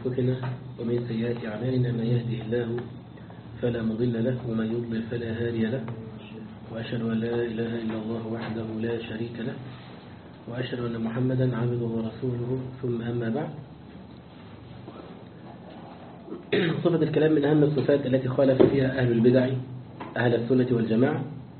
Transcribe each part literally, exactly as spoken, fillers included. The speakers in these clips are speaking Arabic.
أنفسنا ومن سيئات أعمالنا من يهده الله فلا مضل له ومن يضلل فلا هادي له وأشهد أن لا إله إلا الله وحده لا شريك له وأشهد أن محمدا عبده ورسوله ثم أما بعد. صفة الكلام من أهم الصفات التي خالف فيها أهل البدع أهل السنة والجماعة،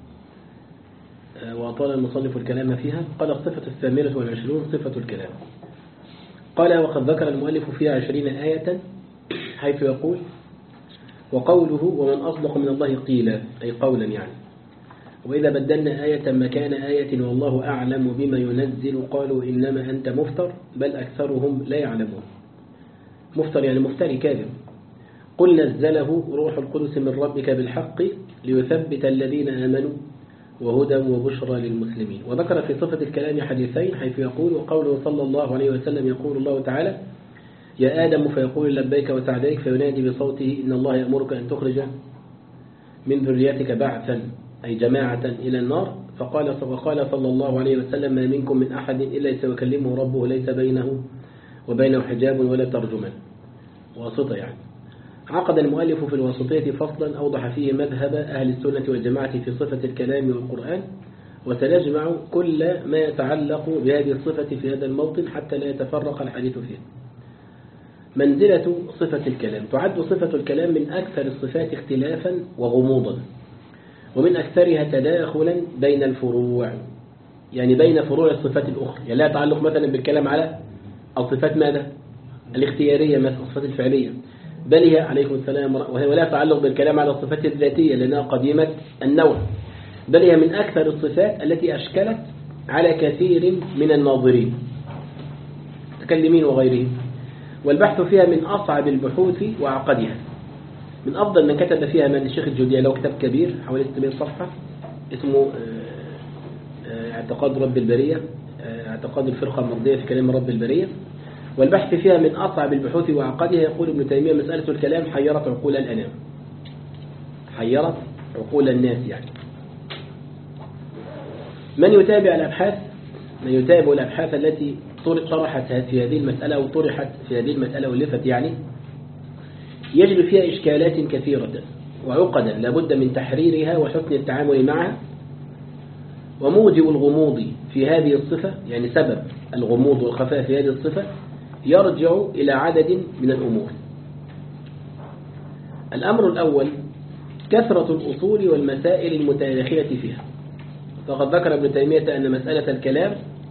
وأطال المصنف الكلام فيها. قال الصفة الثامنة والعشرون صفة الكلام. قال وقد ذكر المؤلف فيها عشرين آية، حيث يقول وقوله ومن أصدق من الله قيلا، أي قولا يعني. وإذا بدلنا آية مكان آية والله أعلم بما ينزل قالوا إنما أنت مفتر بل أكثرهم لا يعلمون. مفتر يعني مفتري كاذب. قل نزله روح القدس من ربك بالحق ليثبت الذين آمنوا وهدى وبشرى للمسلمين. وذكر في صفة الكلام حديثين، حيث يقول وقوله صلى الله عليه وسلم يقول الله تعالى يا آدم فيقول لبيك وسعديك فينادي بصوته إن الله يأمرك أن تخرج من ذريتك بعثا أي جماعة إلى النار. فقال وقال صلى الله عليه وسلم ما منكم من أحد إلا سيكلمه ربه ليس بينه وبينه حجاب ولا ترجمان، واسطة يعني. عقد المؤلف في الواسطية فصلا أوضح فيه مذهب أهل السنة والجماعة في صفة الكلام والقرآن، وسنجمع كل ما يتعلق بهذه الصفة في هذا الموطن حتى لا يتفرق الحديث فيه. منزلة صفة الكلام. تعد صفة الكلام من أكثر الصفات اختلافا وغموضا، ومن أكثرها تداخلا بين الفروع، يعني بين فروع الصفات الأخرى. يعني لا تعلق مثلا بالكلام على الصفات ماذا؟ الاختيارية مثلا الصفات الفعلية، بل هي عليكم السلام ولا تعلق بالكلام على الصفات الذاتية لأنها قديمة النوع، بل هي من أكثر الصفات التي أشكلت على كثير من الناظرين متكلمين وغيرهم، والبحث فيها من أصعب البحوث وأعقدها. من أفضل من كتب فيها من الشيخ الجودي له كتاب كبير حوالي ستمائة صفحة اسمه اعتقاد رب البرية، اعتقاد الفرقة المرضية في كلام رب البرية. والبحث فيها من أصعب البحوث وأعقدها. يقول ابن تيمية مسألة الكلام حيرت عقول الأنام، حيرت عقول الناس يعني. من يتابع الأبحاث من يتابع الأبحاث التي طرحت في هذه المسألة أو طرحت في هذه المسألة ولفت يعني، يجد فيها إشكالات كثيرة وعقدا لابد من تحريرها وحسن التعامل معها. وموجب الغموض في هذه الصفة، يعني سبب الغموض والخفاء في هذه الصفة، يرجع إلى عدد من الأمور. الأمر الأول كثرة الأصول والمسائل المتداخلة فيها. فقد ذكر ابن تيمية أن مسألة الكلام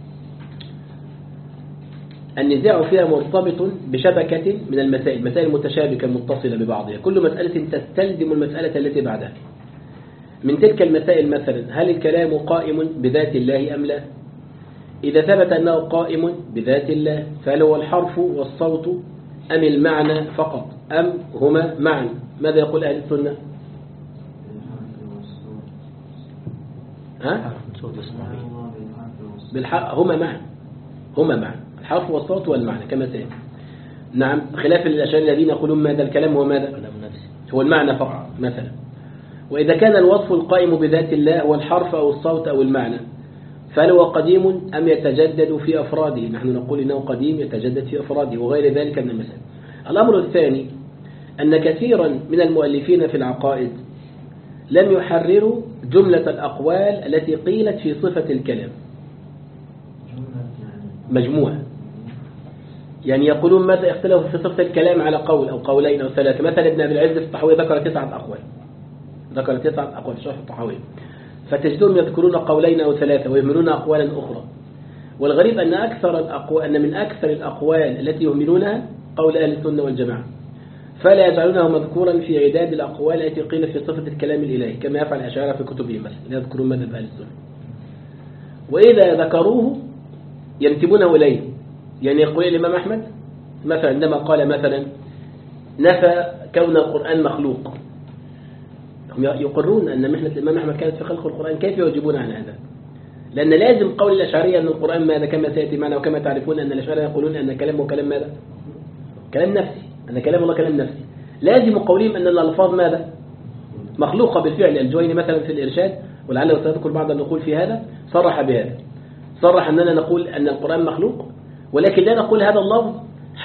النزاع فيها مرتبط بشبكة من المسائل، مسائل متشابكة متصلة ببعضها، كل مسألة تستلزم المسألة التي بعدها. من تلك المسائل مثلا هل الكلام قائم بذات الله أم لا؟ إذا ثبت أنه قائم بذات الله فهل هو الحرف والصوت أم المعنى فقط أم هما معا؟ ماذا يقول أهل السنة؟ ها؟ بالحق هما معا، هما معا الحرف والصوت والمعنى كما سيأتي. نعم، خلاف الأشاعرة الذين يقولون ماذا الكلام هو ماذا؟ هو المعنى فقط مثلا. وإذا كان الوصف القائم بذات الله هو الحرف أو الصوت أو المعنى فهل هو قديم أم يتجدد في أفراده؟ نحن نقول إنه قديم يتجدد في أفراده وغير ذلك من المسائل. الأمر الثاني أن كثيرا من المؤلفين في العقائد لم يحرروا جملة الأقوال التي قيلت في صفة الكلام، مجموعة. يعني يقولون متى اختلفوا في صفة الكلام على قول أو قولين أو ثلاثة. مثلا ابن أبي العز في الطحاوي ذكر تسعة أقوال، ذكر تسعة أقوال في شرح الطحاوي، فتجدون يذكرون قولين أو ثلاثة ويهملون أقوالا أخرى. والغريب أن أكثر الأقوال أن من أكثر الأقوال التي يهملونها قول أهل السنة والجماعة، فلا يجعلونه مذكورا في عداد الأقوال التي قيل في صفة الكلام الإلهي كما يفعل الأشاعرة في كتبهم مثلا، يذكرون مذهب أهل السنة. وإذا ذكروه ينتبونه إليه. يعني يقول الإمام أحمد مثلا عندما قال مثلا نفى كون القرآن مخلوق، هم يقرون أن محنة الإمام أحمد كانت في خلق القرآن، كيف يجيبون عن هذا؟ لأن لازم قول الأشعرية أن القرآن ماذا كما سيأتي معنا، وكما تعرفون أن الأشعرية يقولون أن كلامه كلام ماذا؟ كلام نفسي، أن كلام الله كلام نفسي. لازم قولهم أن الألفاظ ماذا؟ مخلوقة بالفعل. الجويني مثلا في الإرشاد ولعله سأذكر بعض النقول في هذا صرح بهذا، صرح أننا نقول أن القرآن مخلوق، ولكن لا نقول هذا اللفظ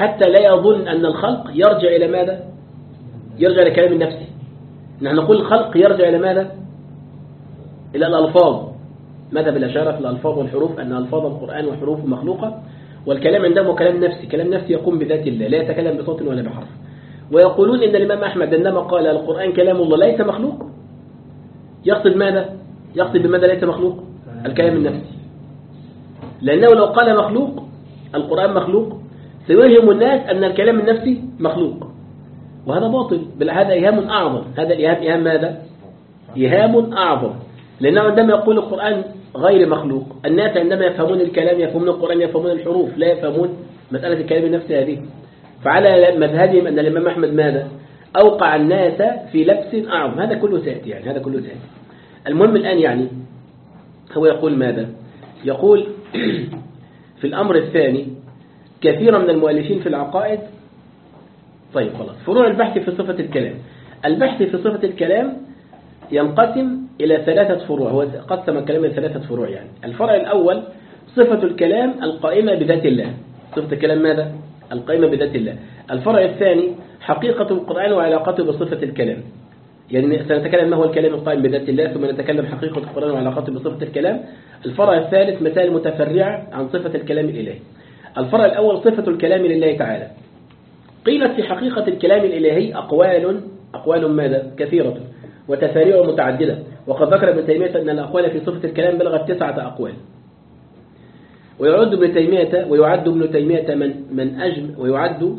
حتى لا يظن أن الخلق يرجع إلى ماذا؟ يرجع إلى كلام النفس. نحن نقول الخلق يرجع إلى ماذا؟ إلى الألفاظ. ماذا بالأشارة في الألفاظ والحروف أن ألفاظ القرآن وحروف مخلوقة، والكلام عندهم هو كلام نفسي. كلام نفسي يقوم بذات الله، لا يتكلم بصوت ولا بحرف. ويقولون إن الإمام أحمد عندما قال القرآن كلام الله ليس مخلوق، يقصد ماذا؟ يقصد بماذا ليس مخلوق؟ الكلام النفسي. لأنه لو قال مخلوق، القرآن مخلوق، سيوهم الناس أن الكلام النفسي مخلوق، وهذا باطل. بل هذا إيهام أعظم. هذا الإيهام إيهام ماذا؟ إيهام أعظم. لأنه عندما يقول القرآن غير مخلوق، الناس عندما يفهمون الكلام يفهمون القرآن يفهمون الحروف، لا يفهمون مسألة الكلام النفسي هذه. فعلى مذهبهم أن الإمام أحمد ماذا؟ أوقع الناس في لبس أعظم. هذا كله سيأتي يعني هذا كله سيأتي. المهم الآن يعني هو يقول ماذا؟ يقول في الأمر الثاني كثيرا من المؤلفين في العقائد. طيب خلاص، فروع البحث في صفة الكلام. البحث في صفة الكلام ينقسم إلى ثلاثة فروع. هو قسم الكلام إلى ثلاثة فروع يعني. الفرع الأول صفة الكلام القائمة بذات الله. صفة الكلام ماذا؟ القائمة بذات الله. الفرع الثاني حقيقة القرآن وعلاقته بصفة الكلام. يعني سنتكلم ما هو الكلام القائم بذات الله، ثم نتكلم حقيقة القرآن وعلاقته بصفة الكلام. الفرع الثالث مسائل متفرعة عن صفة الكلام الإلهي. الفرع الأول صفة الكلام لله تعالى. قيلت في حقيقة الكلام الإلهي أقوال أقوال ماذا؟ كثيرة وتفاريع متعددة. وقد ذكر ابن تيمية أن الأقوال في صفة الكلام بلغت تسعة أقوال. ويعد ابن تيمية ويعد ابن تيمية من من أجمع ويعد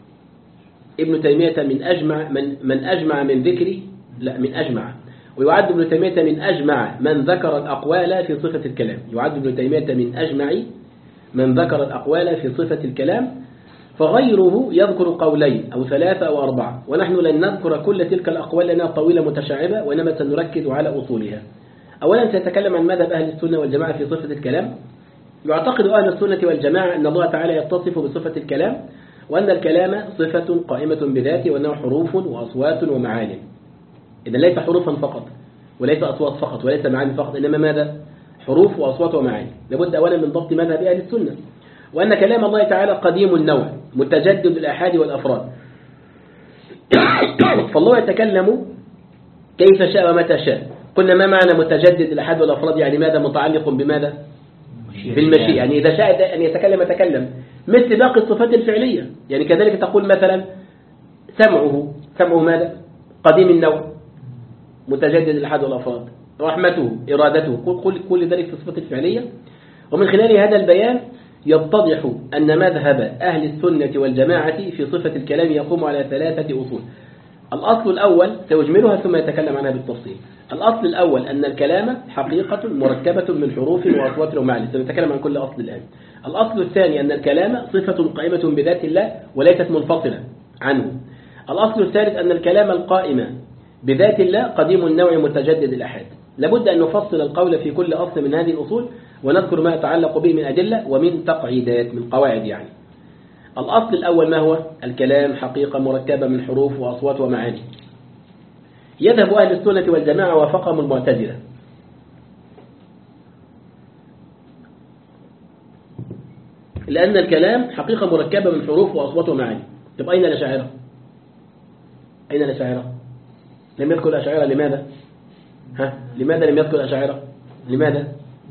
ابن تيمية من أجمع من من أجمع من ذكر لا من أجمع ويعد ابن تيمية من أجمع من ذكر الأقوال في صفة الكلام. يعد ابن تيمية من أجمع من ذكر الأقوال في صفة الكلام، فغيره يذكر قولين أو ثلاثة أو أربعة، ونحن لن نذكر كل تلك الأقوال لأنها طويلة متشعبة، وإنما سنركز على أصولها. أولا سيتكلم عن مذهب أهل السنة والجماعة في صفة الكلام. يعتقد أهل السنة والجماعة أن الله تعالى يتصف بصفة الكلام، وأن الكلام صفة قائمة بذاته، وأنه حروف وأصوات ومعاني. إذا ليس حروفا فقط وليس أصوات فقط وليس معاني فقط، إنما ماذا؟ حروف وأصوات ومعاني. لابد أولا من ضبط مذهب أهل السنة. وأن كلام الله تعالى قديم النوع متجدد الآحاد والأفراد. فالله يتكلم كيف شاء ومتى شاء. قلنا ما معنى متجدد الآحاد والأفراد؟ يعني ماذا؟ متعلق بماذا؟ بالمشيئة. يعني إذا شاء أن يتكلم يتكلم مثل باقي الصفات الفعلية. يعني كذلك تقول مثلا سمعه سمعه ماذا؟ قديم النوع متجدد الآحاد والأفراد. رحمته إرادته كل كل ذلك في الصفات الفعلية. ومن خلال هذا البيان يتضح أن مذهب أهل السنة والجماعة في صفة الكلام يقوم على ثلاثة أصول. الأصل الأول سيجملها ثم يتكلم عنها بالتفصيل. الأصل الأول أن الكلام حقيقة مركبة من حروف وأصوات ومعاني. سنتكلم عن كل أصل الآن. الأصل الثاني أن الكلام صفة قائمة بذات الله وليست منفصلة عنه. الأصل الثالث أن الكلام القائم بذات الله قديم النوع متجدد الآحاد. لابد أن نفصل القول في كل أصل من هذه الأصول، ونذكر ما يتعلق به من أدلة ومن تقعيدات من قواعد يعني. الأصل الأول ما هو؟ الكلام حقيقة مركبة من حروف وأصوات ومعاني. يذهب أهل السنة والجماعة وفقهم المعتزلة لأن الكلام حقيقة مركبة من حروف وأصوات ومعاني. طب أين الأشاعرة؟ أين الأشاعرة؟ لم يذكر الأشاعرة لماذا؟ ها؟ لماذا لم يذكر الأشاعرة؟ لماذا؟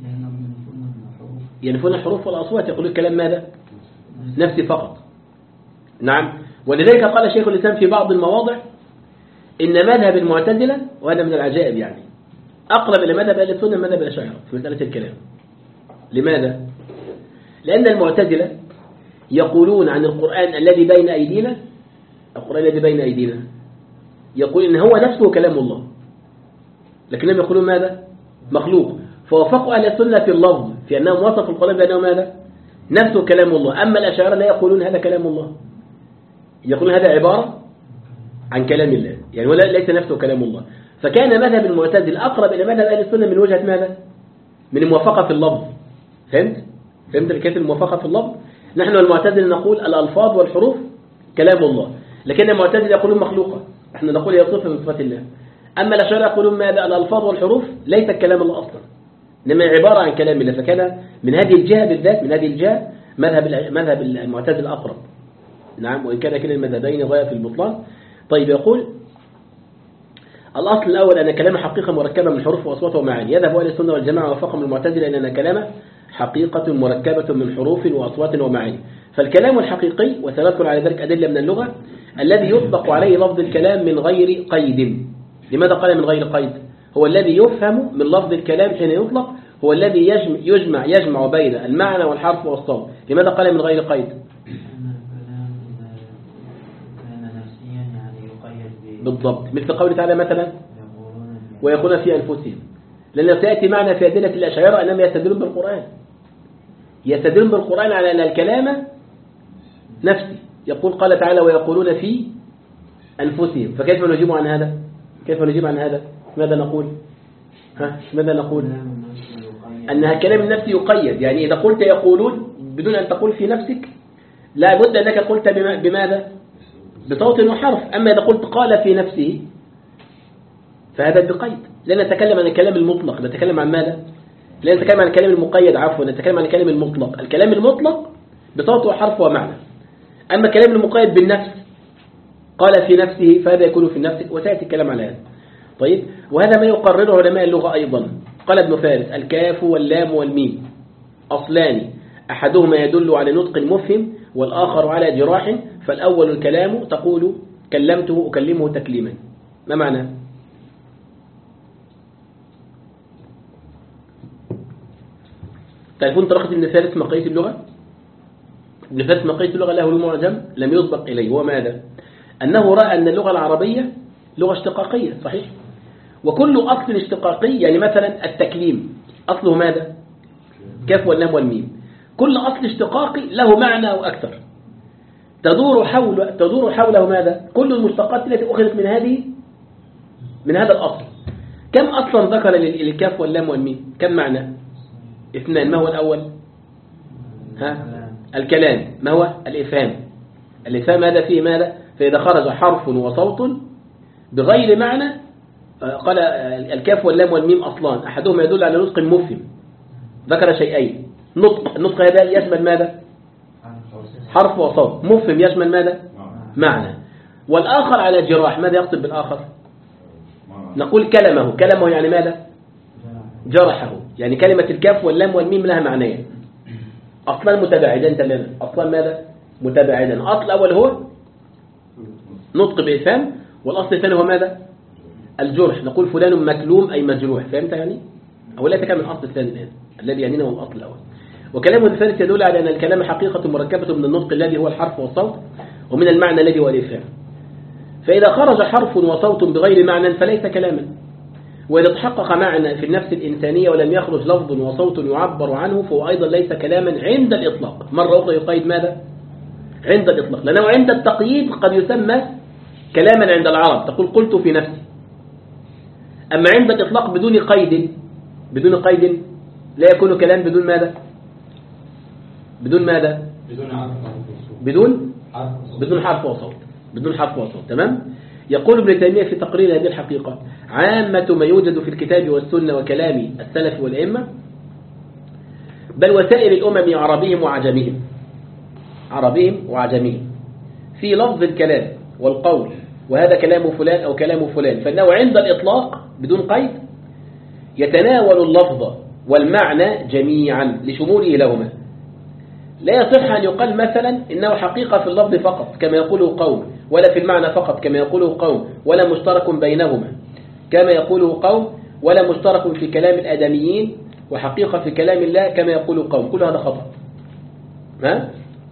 ينفون الحروف والأصوات، يقول الكلام ماذا؟ نفسي فقط. نعم. ولذلك قال شيخ الإسلام في بعض المواضع إن مذهب المعتزلة، وهذا من العجائب يعني، أقرب إلى مذهب أهل السنة مذهب الأشاعرة في مسألة الكلام. لماذا؟ لأن المعتزلة يقولون عن القرآن الذي بين أيدينا، القرآن الذي بين أيدينا يقول إن هو نفسه كلام الله، لكنهم يقولون ماذا؟ مخلوق. فوافقوا أهل السنة في اللفظ في أنهم وصفوا القرآن بأنه ماذا؟ نفسه كلام الله. أما الأشاعرة لا يقولون هذا كلام الله، يقولون هذا عبارة عن كلام الله، يعني ولا ليس نفسه كلام الله. فكان مذهب المعتزل أقرب إلى مذهب أهل السنة من وجهة ماذا؟ من الموافقة في اللفظ. فهمت؟ فهمت كيف الموافقة في اللفظ؟ نحن المعتزل نقول الألفاظ والحروف كلام الله، لكن المعتزل يقولون مخلوقة، نحن نقول هي صفة من صفات الله. أما الأشاعرة يقولون ماذا؟ الألفاظ والحروف ليست كلام الله أصلا، إنما عبارة عن كلام الله. فكان من هذه الجهة بالذات، من هذه الجهة مذهب مذهب المعتزل أقرب. نعم، وإن كان كلا المذهبين غاية في البطلان. طيب يقول الأصل الأول أن كلام حقيقة مركبة من حروف وأصوات ومعاني. يذهب أهل السنة والجماعة وفقهم المعتزلة إن كلام حقيقة مركبة من حروف وأصوات ومعاني. فالكلام الحقيقي، وسنذكر على ذلك أدلة من اللغة، الذي يطلق عليه لفظ الكلام من غير قيد. لماذا قال من غير قيد؟ هو الذي يفهم من لفظ الكلام حين يطلق، هو الذي يجمع يجمع, يجمع بين المعنى والحرف والصوت. لماذا قال من غير قيد؟ بالضبط، مثل قوله تعالى مثلا ويقولون في أنفسهم، لأنه سيأتي معنا في أدلة الأشاعرة أنهم يستدلون بالقرآن، يستدلون بالقرآن على أن الكلام نفسي. يقول قال تعالى ويقولون في أنفسهم، فكيف نجيب عن هذا؟ كيف نجيب عن هذا؟ ماذا نقول؟ ها؟ ماذا نقول؟ أنها كلام النفس يقيد، يعني إذا قلت يقولون بدون أن تقول في نفسك لا بد أنك قلت بماذا؟ بصوت وحرف. أما إذا قلت قال في نفسه فهذا بقيد. لا نتكلم عن الكلام المطلق، نتكلم عن ماذا؟ لا نتكلم عن الكلام المقيد، عفوا نتكلم عن الكلام المطلق. الكلام المطلق بصوت وحرف ومعنى. أما الكلام المقيد بالنفس قال في نفسه فهذا يكون في النفس، وسيأتي الكلام على هذا. طيب، وهذا ما يقرره علماء اللغة أيضا. قال ابن فارس الكاف واللام والميم أصلان، أحدهما يدل على نطق مفهم والآخر على جراح، فالأول الكلام تقول كلمته أكلمه تكليما. ما معنى؟ تعرفون طريقة ابن فارس مقاييس اللغة؟ ابن فارس مقاييس اللغة له معجم لم يسبق إليه، هو ماذا؟ أنه رأى أن اللغة العربية لغة اشتقاقية، صحيح؟ وكل أصل اشتقاقي، يعني مثلا التكليم أصله ماذا؟ كاف واللام والميم. كل أصل اشتقاقي له معنى أو أكثر، تدور حول تدور حوله ماذا؟ كل المشتقات التي أخذت من هذه من هذا الأصل. كم أصلا ذكر للكاف واللام والميم؟ كم معنى؟ اثنان. ما هو الأول؟ ها؟ الكلام. ما هو؟ الإفهام. الإفهام هذا فيه ماذا؟ فإذا خرج حرف وصوت بغير معنى، قال الكاف واللام والميم أصلان، أحدهما يدل على نطق مفهم، ذكر شيئين. نطق، النطق هذا يشمل ماذا؟ حرف وصوت. مفهم يشمل ماذا؟ معنى. والآخر على جراح. ماذا يقصد بالآخر؟ نقول كلمه. كلمه يعني ماذا؟ جرحه. يعني كلمة الكاف واللام والميم لها معنيين أصلا متباعدان تماما. أصلا ماذا؟ متباعدان. الأصل الأول هو نطق بإفهام، والأصل الثاني هو ماذا؟ الجرح. نقول فلان مكلوم أي مجروح. فهمت يعني؟ أو لا تكمل الأصل الثاني الآن الذي يعنينا هو الأصل الأول. وكلام الثالث يدل على أن الكلام حقيقة مركبة من النطق الذي هو الحرف والصوت، ومن المعنى الذي هو الإفهام. فإذا خرج حرف وصوت بغير معنى فليس كلاما. وإذا تحقق معنى في النفس الإنسانية ولم يخرج لفظ وصوت يعبر عنه فهو أيضا ليس كلاما عند الإطلاق. مرة أخرى يقيد ماذا؟ عند الإطلاق، لأنه عند التقييد قد يسمى كلاما عند العرب، تقول قلت في نفسي. أما عند الإطلاق بدون قيد بدون قيد لا يكون كلام بدون ماذا؟ بدون ماذا؟ بدون حرف بدون بدون حرف وصوت بدون حرف وصوت. تمام؟ يقول ابن تيمية في تقرير هذه الحقيقة عامة ما يوجد في الكتاب والسنة وكلام السلف والأئمة، بل وسائر الأمم عربيهم وعجمهم عربيهم وعجمهم في لفظ الكلام والقول، وهذا كلام فلان أو كلام فلان، فإنه عند الإطلاق بدون قيد يتناول اللفظ والمعنى جميعا لشموله لهما. لا يصح أن يقال مثلا إنه حقيقة في اللفظ فقط كما يقوله قوم، ولا في المعنى فقط كما يقوله قوم، ولا مشترك بينهما كما يقوله قوم، ولا مشترك في كلام الآدميين وحقيقة في كلام الله كما يقوله قوم. كل هذا خطأ. ها؟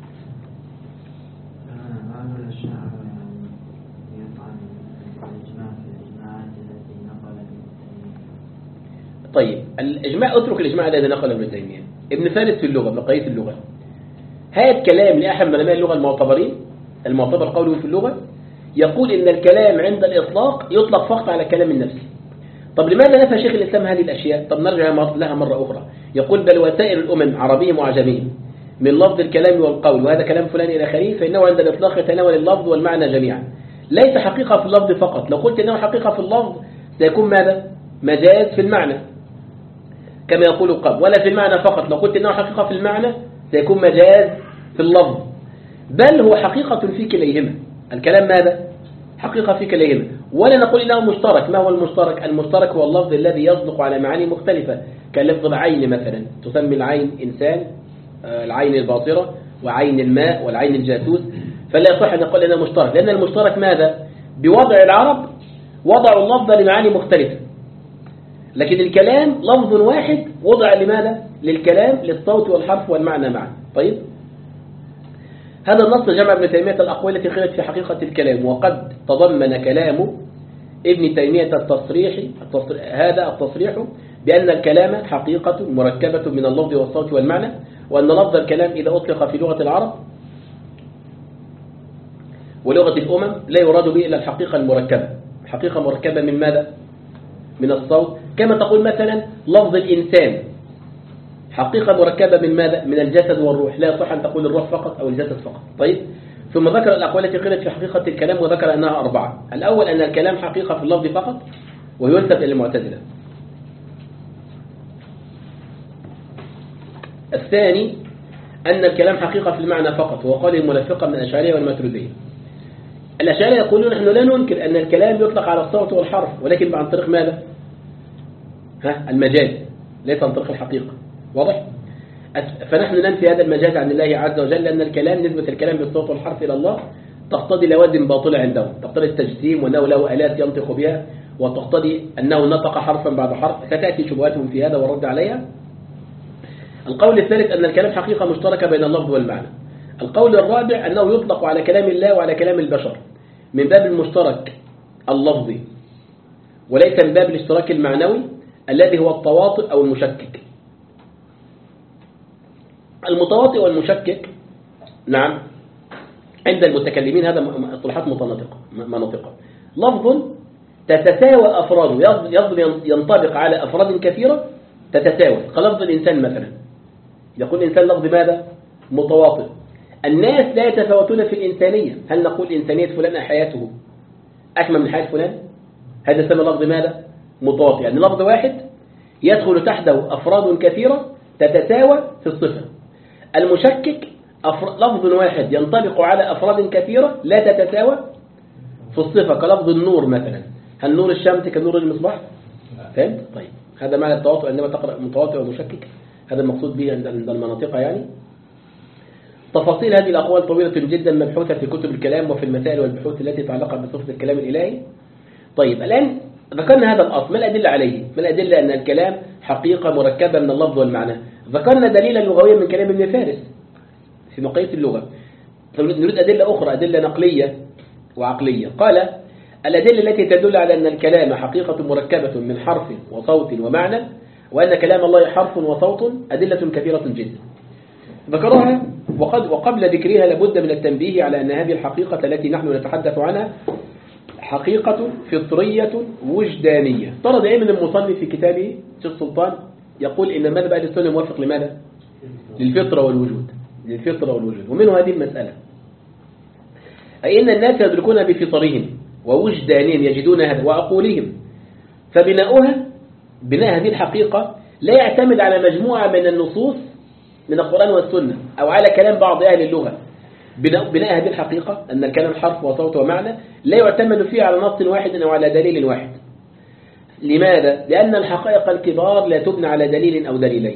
طيب الإجماع، اترك الإجماع الذي نقل ابن تيمية. ابن فارس في اللغة، بقية اللغة، هذا الكلام لأحد من علماء اللغة المعتبرين المعتبر قوله في اللغة، يقول إن الكلام عند الإطلاق يطلق فقط على كلام النفس. طب لماذا نفى شيخ الإسلام هذه الأشياء؟ طب نرجع لها مرة أخرى. يقول بل وسائر الأمم عربيهم وعجميهم من لفظ الكلام والقول، وهذا كلام فلان إلى آخره، فإنه عند الإطلاق يتناول اللفظ والمعنى جميعا، ليس حقيقة في اللفظ فقط. لو قلت إنه حقيقة في اللفظ سيكون ماذا؟ مجاز في المعنى كما يقول قوم، ولا في المعنى فقط. لو قلت إنه حقيقة في المعنى سيكون مجاز في اللفظ. بل هو حقيقة في كليهما. الكلام ماذا؟ حقيقة في كليهما، ولا نقول إنه مشترك. ما هو المشترك؟ المشترك هو اللفظ الذي يصدق على معاني مختلفة، كلفظ العين مثلا، تسمي العين إنسان، العين الباصرة وعين الماء والعين الجاسوس، فلا يصح أن نقول إنه مشترك، لأن المشترك ماذا؟ بوضع العرب وضعوا اللفظ لمعاني مختلفة، لكن الكلام لفظ واحد وضع لماذا؟ للكلام، للصوت والحرف والمعنى معا. طيب، هذا النص جمع ابن تيمية الأقوال التي قيلت في حقيقة الكلام، وقد تضمن كلام ابن تيمية التصريح هذا التصريح بأن الكلام حقيقة مركبة من اللفظ والصوت والمعنى، وأن لفظ الكلام إذا أطلق في لغة العرب ولغة الأمم لا يراد به إلا الحقيقة المركبة. حقيقة مركبة من ماذا؟ من الصوت، كما تقول مثلا لفظ الإنسان حقيقة مركبة من ماذا؟ من الجسد والروح، لا يصح أن تقول الروح فقط أو الجسد فقط. طيب، ثم ذكر الأقوال التي قيلت في حقيقة الكلام، وذكر أنها أربعة. الأول أن الكلام حقيقة في اللفظ فقط، وينسب إلى المعتزلة. الثاني أن الكلام حقيقة في المعنى فقط، وهو قول المنافقة من الأشعرية والماتريدية. الأشعرية يقولون نحن لا ننكر أن الكلام يطلق على الصوت والحرف، ولكن عن طريق ماذا؟ ها المجاز، ليس عن طريق الحقيقة. واضح؟ فنحن ننفي هذا المجاز عن الله عز وجل، لأن الكلام، نسبة الكلام بالصوت والحرف إلى الله تقتضي لوازم باطلة عندهم، تقتضي التجسيم وأنه له آلات ينطق بها، وتقتضي أنه نطق حرفا بعد حرف، ستأتي شبهاتهم في هذا والرد عليها. القول الثالث أن الكلام حقيقة مشتركة بين اللفظ والمعنى. القول الرابع أنه يطلق على كلام الله وعلى كلام البشر من باب المشترك اللفظي، وليس من باب الاشتراك المعنوي الذي هو التواطؤ أو المشكك. المتواطئ والمشكك نعم عند المتكلمين هذا اصطلاحات متناطقة مناطقة. لفظ تتساوى أفراده، لفظ ينطبق على أفراد كثيرة تتساوى، كلفظ الإنسان مثلا، يقول الإنسان لفظ ماذا؟ متواطئ. الناس لا يتفاوتون في الإنسانية، هل نقول إنسانية فلان حياته أكمل من حياة فلان؟ هذا يسمى لفظ ماذا؟ متواطئ، يعني لفظ واحد يدخل تحته أفراد كثيرة تتساوى في الصفة. المشكك لفظ واحد ينطبق على أفراد كثيرة لا تتساوى في الصفة، كلفظ النور مثلا، هل نور الشمس كنور المصباح؟ فهمت؟ طيب، هذا معنى التواطؤ عندما تقرأ متواطئ ومشكك، هذا المقصود به عند المناطق. يعني تفاصيل هذه الأقوال طويلة جدا مبحوثة في كتب الكلام وفي المسائل والبحوث التي تعلق بصفة الكلام الإلهي. طيب، الآن ذكرنا هذا الأصل، ما الأدلة عليه؟ ما الأدلة أن الكلام حقيقة مركبة من اللفظ والمعنى؟ ذكرنا دليلا لغويا من كلام ابن فارس في مقاييس اللغة. نريد أدلة أخرى، أدلة نقلية وعقلية. قال الأدلة التي تدل على أن الكلام حقيقة مركبة من حرف وصوت ومعنى، وأن كلام الله حرف وصوت، أدلة كثيرة جدا ذكرها. وقد وقبل ذكرها لابد من التنبيه على أن هذه الحقيقة التي نحن نتحدث عنها حقيقة فطرية وجدانية. طرد دائما المصنف في كتابه شيخ سلطان يقول إن مذهب أهل السنة موافق لماذا؟ للفطرة والوجود، للفطرة والوجود. ومنه هذه المسألة، أي أن الناس يدركون بفطرهم ووجدانهم، يجدون هذا وعقولهم، فبناؤها بناء هذه الحقيقة لا يعتمد على مجموعة من النصوص من القرآن والسنة أو على كلام بعض أهل اللغة. بناء, بناء هذه الحقيقة أن الكلام حرف وصوت ومعنى لا يعتمد فيه على نص واحد أو على دليل واحد. لماذا؟ لأن الحقائق الكبار لا تبنى على دليل أو دليلين،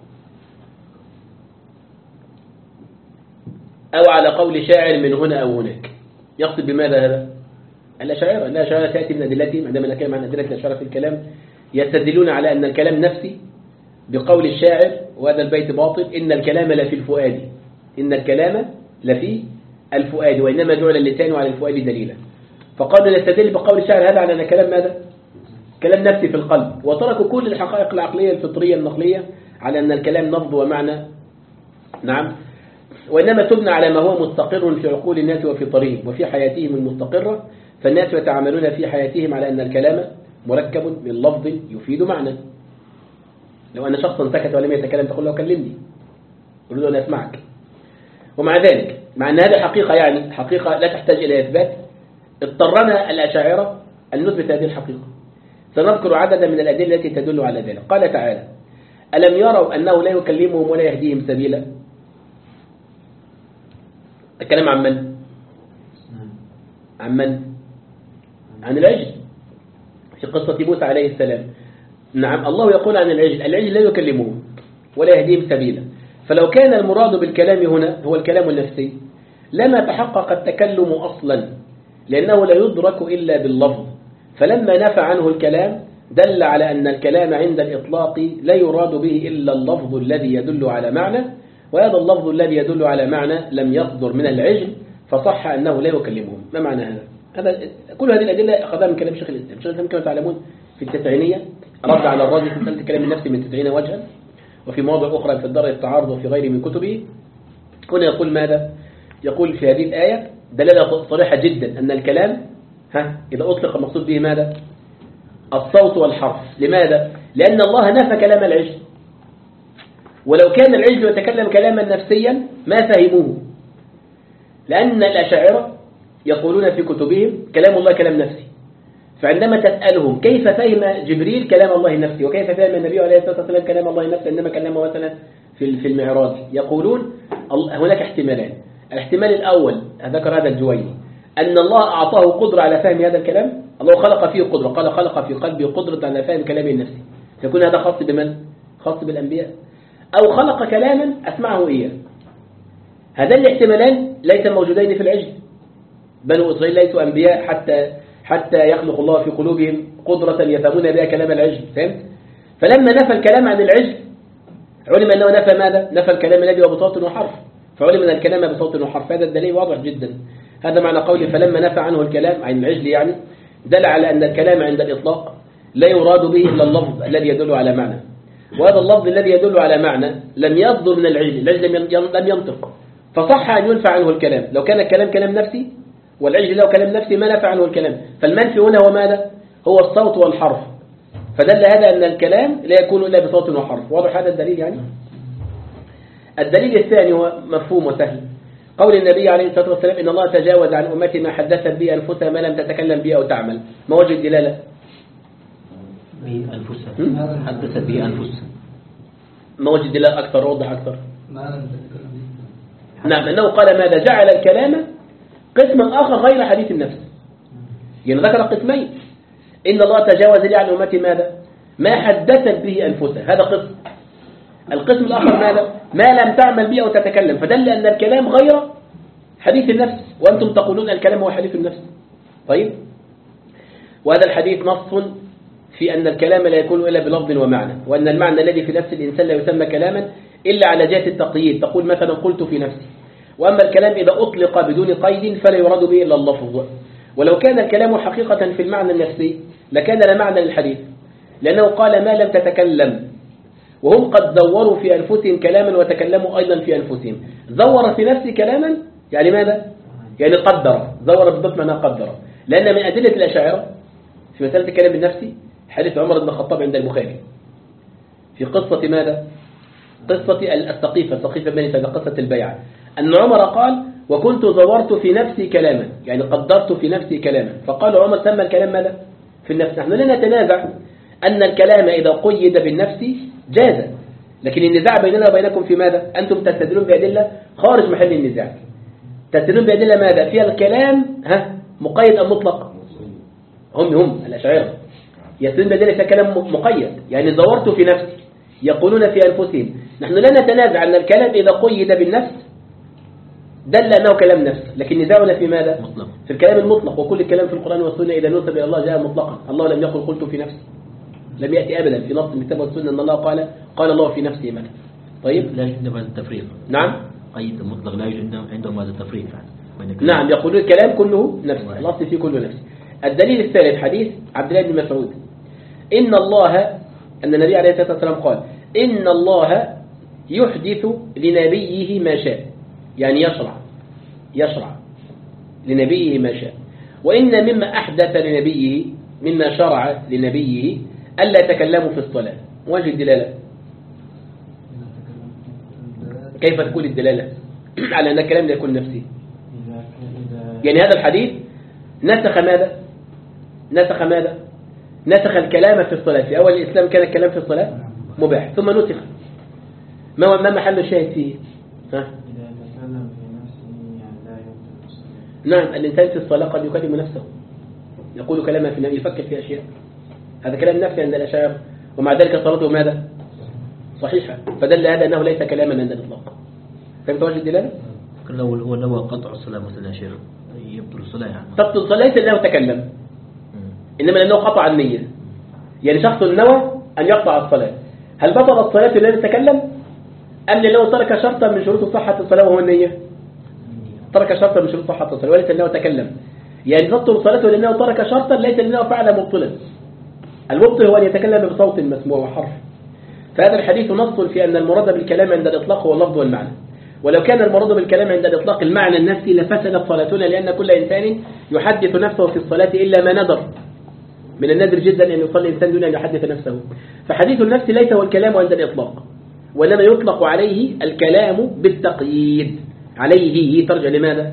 أو على قول شاعر من هنا أو هناك. يقصد بماذا هذا؟ الأشاعرة، الأشاعرة تأتي من أدلتهم، عندما نتكلم عن أدلة الأشاعرة في الكلام يستدلون على أن الكلام نفسي بقول الشاعر، وهذا البيت باطل، إن الكلام لفي الفؤاد، إن الكلام لفي الفؤاد، وإنما جعل اللسان على الفؤاد دليلا. فقالوا نستدل بقول الشاعر هذا على أن كلام ماذا؟ كلام نفسي في القلب، وتركوا كل الحقائق العقلية الفطرية النقلية على أن الكلام لفظ ومعنى، نعم، وإنما تبنى على ما هو مستقر في عقول الناس وفي طريقهم وفي حياتهم المستقرة. فالناس يتعاملون في حياتهم على أن الكلام مركب من لفظ يفيد معنى. لو أن شخصا سكت ولم يتكلم تقول له كلمني، أريد أن أسمعك. ومع ذلك، مع أن هذه حقيقة، يعني حقيقة لا تحتاج إلى إثبات، اضطرنا الأشاعرة أن نثبت هذه الحقيقة. سنذكر عددا من الأدلة التي تدل على ذلك. قال تعالى: ألم يروا أنه لا يكلمهم ولا يهديهم سبيلا؟ الكلام عن من؟ عن من؟ عن العجل في قصة موسى عليه السلام. نعم، الله يقول عن العجل: العجل لا يكلمه ولا يهديهم سبيلا. فلو كان المراد بالكلام هنا هو الكلام النفسي لما تحقق التكلم أصلا، لأنه لا يدرك إلا باللفظ. فلما نفى عنه الكلام دل على أن الكلام عند الإطلاق لا يراد به إلا اللفظ الذي يدل على معنى، وهذا اللفظ الذي يدل على معنى لم يصدر من العجل، فصح أنه لا يكلمهم. ما معنى هذا؟ هذا كل هذه الأدلة أخذها من كلام شيخ الإسلام. شيخ الإسلام كما تعلمون في التسعينية رد على الراجل في مسألة الكلام النفسي من تسعين وجها، وفي مواضع أخرى في الدار التعارض وفي غيره من كتبه. هنا يقول ماذا؟ يقول في هذه الآية دلالة صريحة جدا أن الكلام ها إذا أطلق المقصود به ماذا؟ الصوت والحرف. لماذا؟ لأن الله نفى كلام العجل، ولو كان العجل يتكلم كلاما نفسيا ما فهموه، لأن الأشاعرة يقولون في كتبهم كلام الله كلام نفسي. فعندما تسألهم كيف فهم جبريل كلام الله النفسي وكيف فهم النبي عليه الصلاة والسلام كلام الله النفسي عندما كلمه مثلا في في المعراج، يقولون هناك احتمالان. الاحتمال الأول ذكر هذا الجويني أن الله أعطاه قدرة على فهم هذا الكلام، الله خلق فيه قدرة، قال خلق في قلبه قدرة على فهم كلامه النفسي، فيكون هذا خاص بمن؟ خاص بالأنبياء. أو خلق كلاما أسمعه إياه. هذان الاحتمالان ليس موجودين في العجل. بنو إسرائيل ليسوا أنبياء حتى حتى يخلق الله في قلوبهم قدرة يفهمون بها كلام العجل. فهمت؟ فلما نفى الكلام عن العجل علم أنه نفى ماذا؟ نفى الكلام الذي هو بصوت وحرف، فعلم أن الكلام بصوت وحرف. هذا الدليل واضح جدا. هذا معنى قوله فلما نفى عنه الكلام عن العجل، يعني دل على أن الكلام عند الإطلاق لا يراد به إلا اللفظ الذي يدل على معنى، وهذا اللفظ الذي يدل على معنى لم يصدر من العجل. العجل لم ينطق، فصح أن ينفع عنه الكلام. لو كان الكلام كلام نفسي والعجل له كلام نفسي ما نفع عنه الكلام. فالمنفي هنا هو ماذا؟ هو الصوت والحرف. فدل هذا أن الكلام لا يكون إلا بصوت وحرف. واضح هذا الدليل يعني؟ الدليل الثاني هو مفهوم وسهل. قول النبي عليه الصلاة والسلام إن الله تجاوز عن أمتي ما حدثت به أنفسها ما لم تتكلم به أو تعمل. ما وجه الدلالة؟ أنفسها حدثت به أنفسها. ما وجه الدلالة أكثر؟ وضح أكثر. ما لم تتكلم به. نعم، أنه قال ماذا؟ جعل الكلام قسما آخر غير حديث النفس. يعني ذكر قسمين. إن الله تجاوز لي عن أمتي ماذا؟ ما حدثت به أنفسها، هذا قسم. القسم الآخر ماذا؟ ما لم تعمل به أو تتكلم، فدل أن الكلام غير حديث النفس، وأنتم تقولون الكلام هو حديث النفس. طيب، وهذا الحديث نص في أن الكلام لا يكون إلا بلفظ ومعنى، وأن المعنى الذي في نفس الإنسان لا يسمى كلاما إلا على جهة التقييد. تقول مثلا قلت في نفسي. وأما الكلام إذا أطلق بدون قيد فلا يراد به إلا اللفظ. ولو كان الكلام حقيقة في المعنى النفسي لكان لا معنى للحديث، لأنه قال ما لم تتكلم، وهم قد زوروا في أنفسهم كلاما وتكلموا أيضا في أنفسهم. زور في نفسه كلاما يعني ماذا؟ يعني قدر. زور بالضبط معناه قدر. لأن من أدلة الأشاعرة في مسألة الكلام النفسي حديث عمر بن الخطاب عند البخاري في قصة ماذا؟ قصة السقيفة، سقيفة بني سعد، قصة البيعة، أن عمر قال وكنت زورت في نفسي كلاما، يعني قدرت في نفسي كلاما. فقال عمر سمى الكلام ماذا؟ في النفس. نحن لا نتنازع أن الكلام إذا قيد بالنفس جاز، لكن النزاع بيننا وبينكم في ماذا؟ أنتم تستدلون بأدلة خارج محل النزاع. تستدلون بأدلة ماذا؟ فيها الكلام ها مقيد أم مطلق؟ هم هم الأشاعرة يستدلون بأدلة فيها كلام مقيد، يعني زورت في نفسي، يقولون في أنفسهم. نحن لا نتنازع أن الكلام إذا قيد بالنفس دل أنه كلام نفس، لكن نزاعنا في ماذا؟ مطلق. في الكلام المطلق. وكل الكلام في القرآن والسنة إذا نسب إلى الله جاء مطلقا. الله لم يقل قلت في نفسي، لم يأتي أبدا في نص الكتاب والسنة أن الله قال قال الله في نفسه مثلا. طيب، لا يوجد هذا التفريق. نعم، قيد مطلق لا يوجد عندهم هذا التفريق. نعم، يقولون الكلام كله نفس، الأصل فيه كله نفس. الدليل الثالث حديث عبد الله بن مسعود إن الله، أن النبي عليه الصلاة والسلام قال إن الله يحدث لنبيه ما شاء، يعني يشرع يشرع لنبيه ما شاء. وإن مما أحدث لنبيه مما شرع لنبيه ألا يتكلموا في الصلاة. وجه الدلالة كيف تكون الدلالة على أن الكلام لا يكون نفسي؟ يعني هذا الحديث نسخ ماذا؟ نسخ ماذا؟ نسخ الكلام في الصلاة. في أول الإسلام كان الكلام في الصلاة مباح، ثم نسخ. ما ما محل الشاهد فيه؟ ها؟ إذا تكلم في نفسه يعني لا نعم الإنسان في الصلاة قد يكلم نفسه، يقول كلاما في نفسه، يفكر في أشياء، هذا كلام نفسي عند الأشاعرة، ومع ذلك صلاته ماذا؟ صحيحة، فدل هذا أنه ليس كلاما عند الإطلاق. فهمت وجه الدلالة؟ لو هو نوى قطع الصلاة مثلا شيخ يبطل الصلاة يعني. تبطل الصلاة ليس لأنه تكلم، إنما لأنه قطع النية. يعني شخص نوى أن يقطع الصلاة، هل بطل الصلاة لأنه تكلم؟ أم لأنه ترك شرطا من شروط صحة الصلاة وهو النية؟ ترك شرطا من شروط صحة الصلاة وليس لأنه تكلم. يعني تبطل صلاته لأنه ترك شرطا ليس لأنه فعل مبطلا. المبطل هو أن يتكلم بصوت مسموع وحرف. فهذا الحديث نص في أن المراد بالكلام عند الإطلاق هو اللفظ والمعنى، ولو كان المراد بالكلام عند الإطلاق المعنى النفسي لفسدت صلاتنا، لأن كل إنسان يحدث نفسه في الصلاة إلا ما ندر. من النادر جدا أن يصلي إنسان دون أن يحدث نفسه. فحديث النفس ليس هو الكلام عند الإطلاق، وإنما يطلق عليه الكلام بالتقييد. عليه ترجع لماذا؟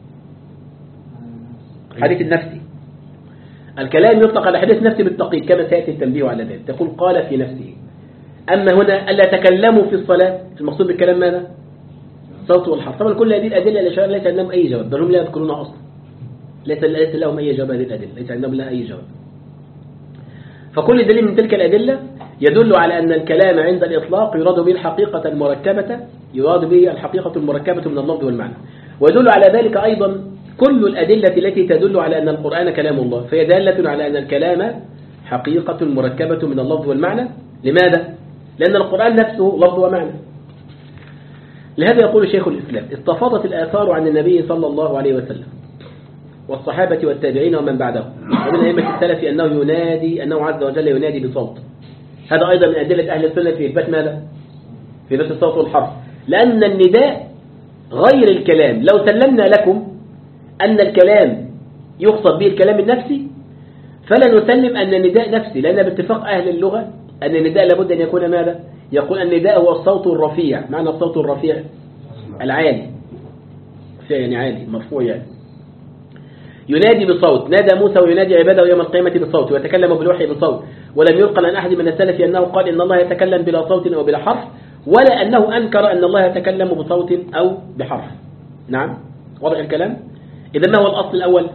حديث النفسي. الكلام يطلق على حديث نفسي بالتقييد كما سيأتي التنبيه على ذلك. تقول قال في نفسه. أما هنا ألا تكلموا في الصلاة، المقصود بالكلام ماذا؟ صوت والحرف. طبعا كل هذه الأدلة الأشياء ليس عندهم أي جواب، بل هم لا يذكرونها أصلا، ليس ليس لهم أي جواب. هذه الأدلة ليس عندهم لها أي جواب. فكل دليل من تلك الأدلة يدل على أن الكلام عند الإطلاق يراد به الحقيقة المركبة، يراد به الحقيقة المركبة من اللفظ والمعنى. ويدل على ذلك أيضا كل الأدلة التي تدل على أن القرآن كلام الله، فهي دالة على أن الكلام حقيقة مركبة من اللفظ والمعنى. لماذا؟ لأن القرآن نفسه لفظ ومعنى. لهذا يقول شيخ الإسلام: استفاضت الآثار عن النبي صلى الله عليه وسلم والصحابة والتابعين ومن بعدهم ومن أئمة السلف أنه ينادي، أنه عز وجل ينادي بصوت. هذا أيضا من أدلة أهل السنة في إثبات ماذا؟ في إثبات الصوت والحرف، لأن النداء غير الكلام. لو سلمنا لكم أن الكلام يقصد به الكلام النفسي فلا نسلم أن النداء نفسي، لأن باتفاق أهل اللغة أن النداء لابد أن يكون ماذا؟ يقول النداء هو الصوت الرفيع. معنى الصوت الرفيع العالي، يعني عالي مرفوع. يعني ينادي بصوت. نادى موسى وينادي عباده يوم القيامة بصوت، ويتكلم بالوحي بصوت. ولم ينقل عن أحد من السلف أنه قال إن الله يتكلم بلا صوت أو بلا حرف، ولا أنه أنكر أن الله يتكلم بصوت أو بحرف. نعم، واضح الكلام؟ إذا ما هو الأصل الأول؟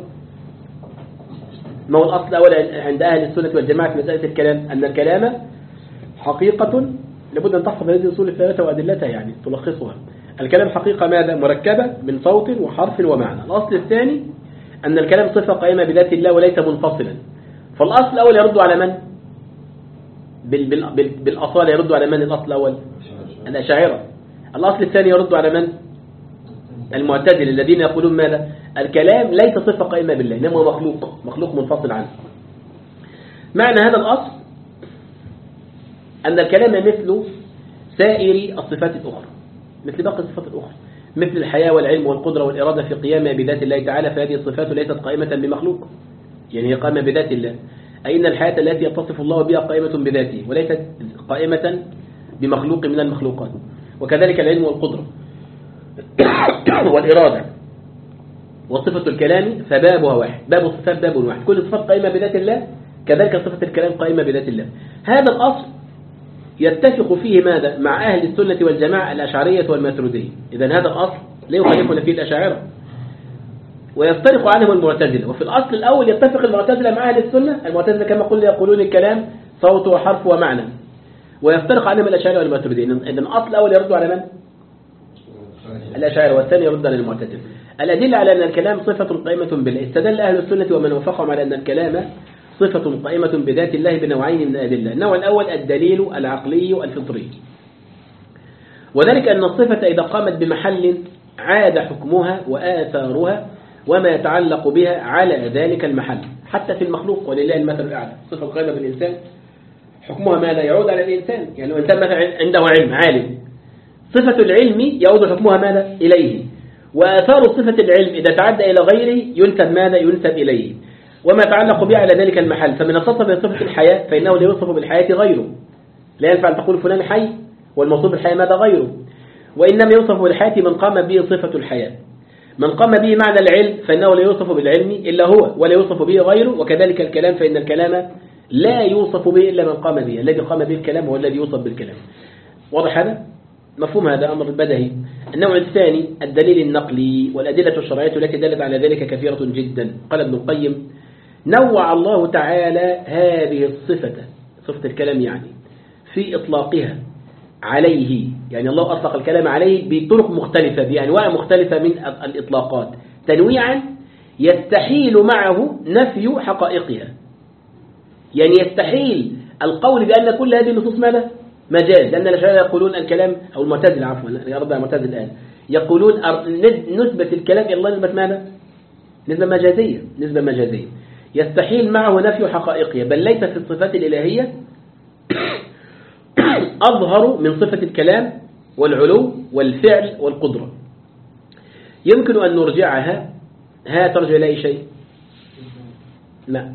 ما هو الأصل الأول عند أهل السنة والجماعة في مسألة الكلام؟ أن الكلام حقيقة، لابد أن تحفظ هذه الأصول الثلاثة وأدلتها، يعني تلخصها. الكلام حقيقة ماذا؟ مركبة من صوت وحرف ومعنى. الأصل الثاني أن الكلام صفة قائمة بذات الله وليس منفصلا. فالأصل الأول يرد على من؟ بال بال بال بالأصالة يرد على من الأصل الأول؟ الأشاعرة. الأصل الثاني يرد على من؟ المعتزلة الذين يقولون ماذا؟ الكلام ليس صفة قائمة بالله، إنما هو مخلوق، مخلوق منفصل عنه. معنى هذا الأصل أن الكلام مثل سائر الصفات الأخرى، مثل باقي الصفات الأخرى، مثل الحياة والعلم والقدرة والإرادة في قيامها بذات الله تعالى، فهذه الصفات ليست قائمة بمخلوق، يعني هي قائمة بذات الله. أي أن الحياة التي يتصف الله بها قائمة بذاته وليست قائمة بمخلوق من المخلوقات. وكذلك العلم والقدرة والإرادة وصفة الكلام فبابها واحد، باب الصفات باب واحد، كل صفات قائمة بذات الله، كذلك صفة الكلام قائمة بذات الله. هذا الأصل يتفق فيه ماذا؟ مع أهل السنة والجماعة الأشعرية والماتريدية. إذا هذا الأصل لا يخالفنا فيه الأشاعرة، ويفترق عنهم المعتزلة. وفي الأصل الأول يتفق المعتزلة مع أهل السنة. المعتزلة كما قلنا يقولون الكلام صوت وحرف ومعنى، ويفترق عنهم الأشاعرة والماتريدية. إذا الأصل الأول يرد على من؟ الأشاعرة، والثاني يرد على المعتزلة. الأدلة على أن الكلام صفة قائمة بالله: استدل أهل السنة ومن وافقهم على أن الكلام صفة قائمة بذات الله بنوعين من الأدلة. النوع الأول الدليل العقلي الفطري، وذلك أن الصفة إذا قامت بمحل عاد حكمها وآثارها وما يتعلق بها على ذلك المحل، حتى في المخلوق ولله المثل الأعلى. صفة قائمة بالإنسان حكمها ماذا؟ يعود على الإنسان. يعني الإنسان مثلا عنده علم، عالم، صفة العلم يعود حكمها ماذا؟ إليه. وآثار صفة العلم إذا تعدى إلى غيره ينسب ماذا؟ ينسب إليه، وما يتعلق به على ذلك المحل. فمن اتصف بصفة الحياة فإنه لا يوصف بالحياة غيره، لا ينفع أن تقول فلان حي والموصوف بالحياة ماذا؟ غيره. وإنما يوصف بالحياة من قام به صفة الحياة. من قام به معنى العلم فإنه لا يوصف بالعلم إلا هو، ولا يوصف به غيره. وكذلك الكلام، فإن الكلام لا يوصف به إلا من قام به. الذي قام به الكلام هو الذي يوصف بالكلام. واضح هذا؟ مفهوم هذا أمر بدهي. النوع الثاني الدليل النقلي، والأدلة الشرعية التي دلت على ذلك كثيرة جدا. قال ابن القيم: نوع الله تعالى هذه الصفة، صفة الكلام يعني، في إطلاقها عليه، يعني الله أطلق الكلام عليه بطرق مختلفة بأنواع مختلفة من الإطلاقات تنويعا يستحيل معه نفي حقائقها. يعني يستحيل القول بأن كل هذه النصوص ماذا؟ مجاز، لأن الأشاعرة يقولون الكلام، أو المعتزلة عفوا، يا رب المعتزلة الآن يقولون نسبة الكلام إلى الله نسبة ماذا؟ نسبة مجازية، نسبة مجازية يستحيل معه نفي حقائقها، بل ليس في الصفات الإلهية أظهر من صفة الكلام والعلو والفعل والقدرة. يمكن أن نرجعها، ها ترجع إلى أي شيء؟ لا،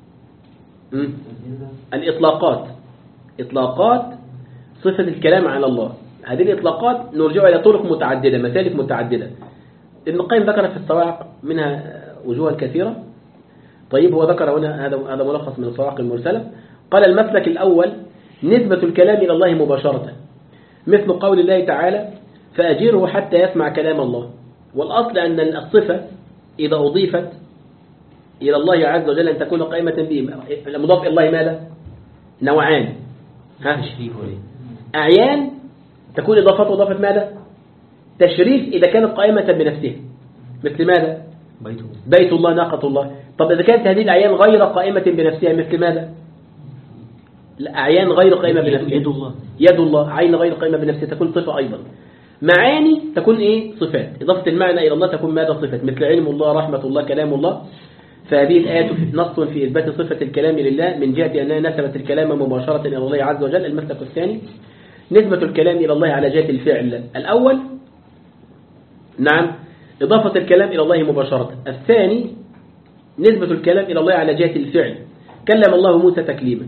الإطلاقات، إطلاقات صفة الكلام على الله، هذه الإطلاقات نرجع إلى طرق متعددة، مسالك متعددة. ابن القيم ذكر في الصواعق منها وجوها كثيرة. طيب هو ذكر هنا، هذا هذا ملخص من الصواعق المرسلة. قال: المسلك الأول نسبة الكلام إلى الله مباشرة، مثل قول الله تعالى: فأجيره حتى يسمع كلام الله. والأصل أن الصفة إذا أضيفت إلى الله عز وجل أن تكون قائمة به. المضاف إلى الله ماذا؟ نوعان، ها؟ أعيان تكون إضافته إضافة ماذا؟ تشريف إذا كانت قائمة بنفسها، مثل ماذا؟ بيت بيت الله، ناقة الله. طب إذا كانت هذه الأعيان غير قائمة بنفسها، مثل ماذا؟ أعيان غير قائمة بنفسها، يد الله، يد الله، عين غير قائمة بنفسها، تكون صفة أيضا. معاني تكون إيه؟ صفات. إضافة المعنى إلى الله تكون ماذا؟ صفة، مثل علم الله، رحمة الله، كلام الله. فهذه الآية نص في إثبات صفة الكلام لله من جهة أنها نسبت الكلام مباشرة إلى الله عز وجل. المسلك الثاني نسبة الكلام إلى الله على جهة الفعل. الأول نعم إضافة الكلام إلى الله مباشرة. الثاني نسبة الكلام إلى الله على جهة الفعل. كلم الله موسى تكليما.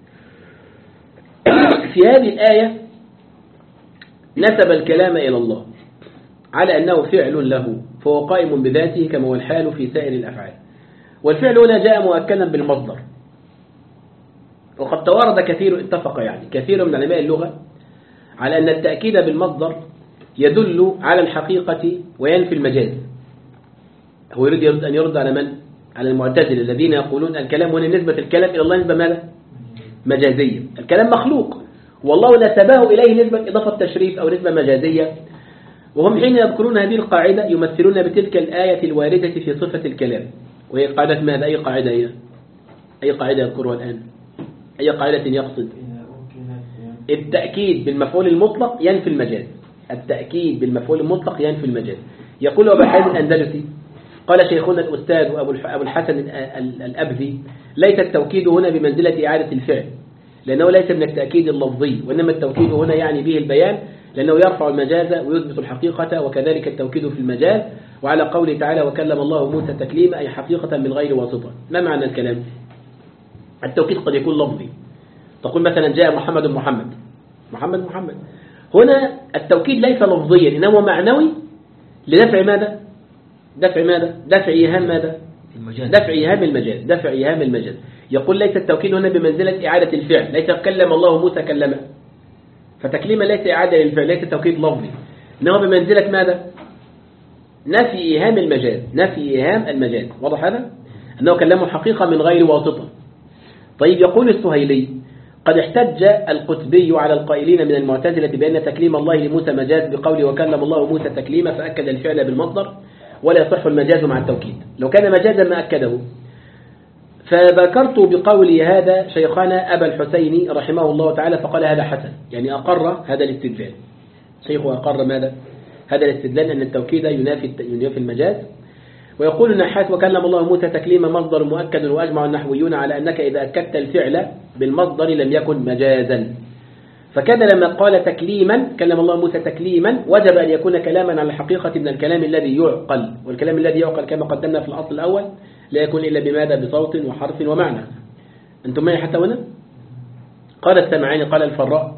في هذه الآية نسب الكلام إلى الله على أنه فعل له، فهو قائم بذاته كما هو الحال في سائر الأفعال. والفعل هنا جاء مؤكدا بالمصدر، وقد توارد كثير، اتفق يعني كثير من علماء اللغة على أن التأكيد بالمصدر يدل على الحقيقة وينفي المجاز. هو يريد, يريد أن يرد على من؟ على المعتزلة الذين يقولون الكلام هنا نسبة الكلام إلى الله نسبة ماذا؟ مجازية. الكلام مخلوق والله نسبه إليه نسبة إضافة تشريف أو نسبة مجازية. وهم حين يذكرون هذه القاعدة يمثلون بتلك الآية الواردة في صفة الكلام، وهي قاعدة ماذا؟ أي قاعدة هي؟ أي قاعدة يذكرها الآن؟ أي قاعدة يقصد؟ التأكيد بالمفعول المطلق ينفي المجاز. التأكيد بالمفعول المطلق ينفي المجاز. يقول أبو حامد الأندلسي: قال شيخنا الأستاذ أبو الحسن الأبذي: ليس التوكيد هنا بمنزلة إعادة الفعل، لأنه ليس من التأكيد اللفظي، وإنما التوكيد هنا يعني به البيان، لأنه يرفع المجاز ويثبت الحقيقة، وكذلك التوكيد في المجاز. وعلى قوله تعالى: وكلم الله موسى تكليما، أي حقيقة من غير واسطة. ما معنى الكلام؟ التوكيد قد يكون لفظي، تقول مثلا جاء محمد محمد محمد محمد. هنا التوكيد ليس لفظيا إنما معنوي لدفع ماذا؟ دفع ماذا؟ دفع إيهام ماذا؟ المجاز. دفع إيهام المجاز، دفع إيهام المجاز. يقول ليس التوكيد هنا بمنزلة إعادة الفعل، ليس كلم الله موسى كلمه، فتكليما ليس إعادة للفعل، ليس توكيد لفظي، إنه بمنزلة ماذا؟ نفي إيهام المجاز، نفي إيهام المجاز. واضح هذا؟ أنه كلمه حقيقة من غير واسطة. طيب يقول السهيلي: قد احتج القتبي على القائلين من المعتزلة بأن تكليم الله لموسى مجاز بقوله وكلم الله موسى تكليما، فأكد الفعل بالمصدر ولا يصح المجاز مع التوكيد. لو كان مجازا ما أكده. فذكرت بقولي هذا شيخنا أبا الحسين رحمه الله تعالى، فقال هذا حسن، يعني أقر هذا الاستدلال. شيخه أقر ماذا؟ هذا الاستدلال أن التوكيد ينافي ينافي المجاز. ويقول النحاس: وكلم الله موسى تكليما مصدر مؤكد، وأجمع النحويون على أنك إذا أكدت الفعل بالمصدر لم يكن مجازا. فكان لما قال تكليما كلم الله موسى تكليما وجب أن يكون كلاما على الحقيقة من الكلام الذي يعقل، والكلام الذي يعقل كما قدمنا في الأصل الأول لا يكون إلا بماذا؟ بصوت وحرف ومعنى. أنتم معي حتى هنا؟ قال السمعاني قال الفراء: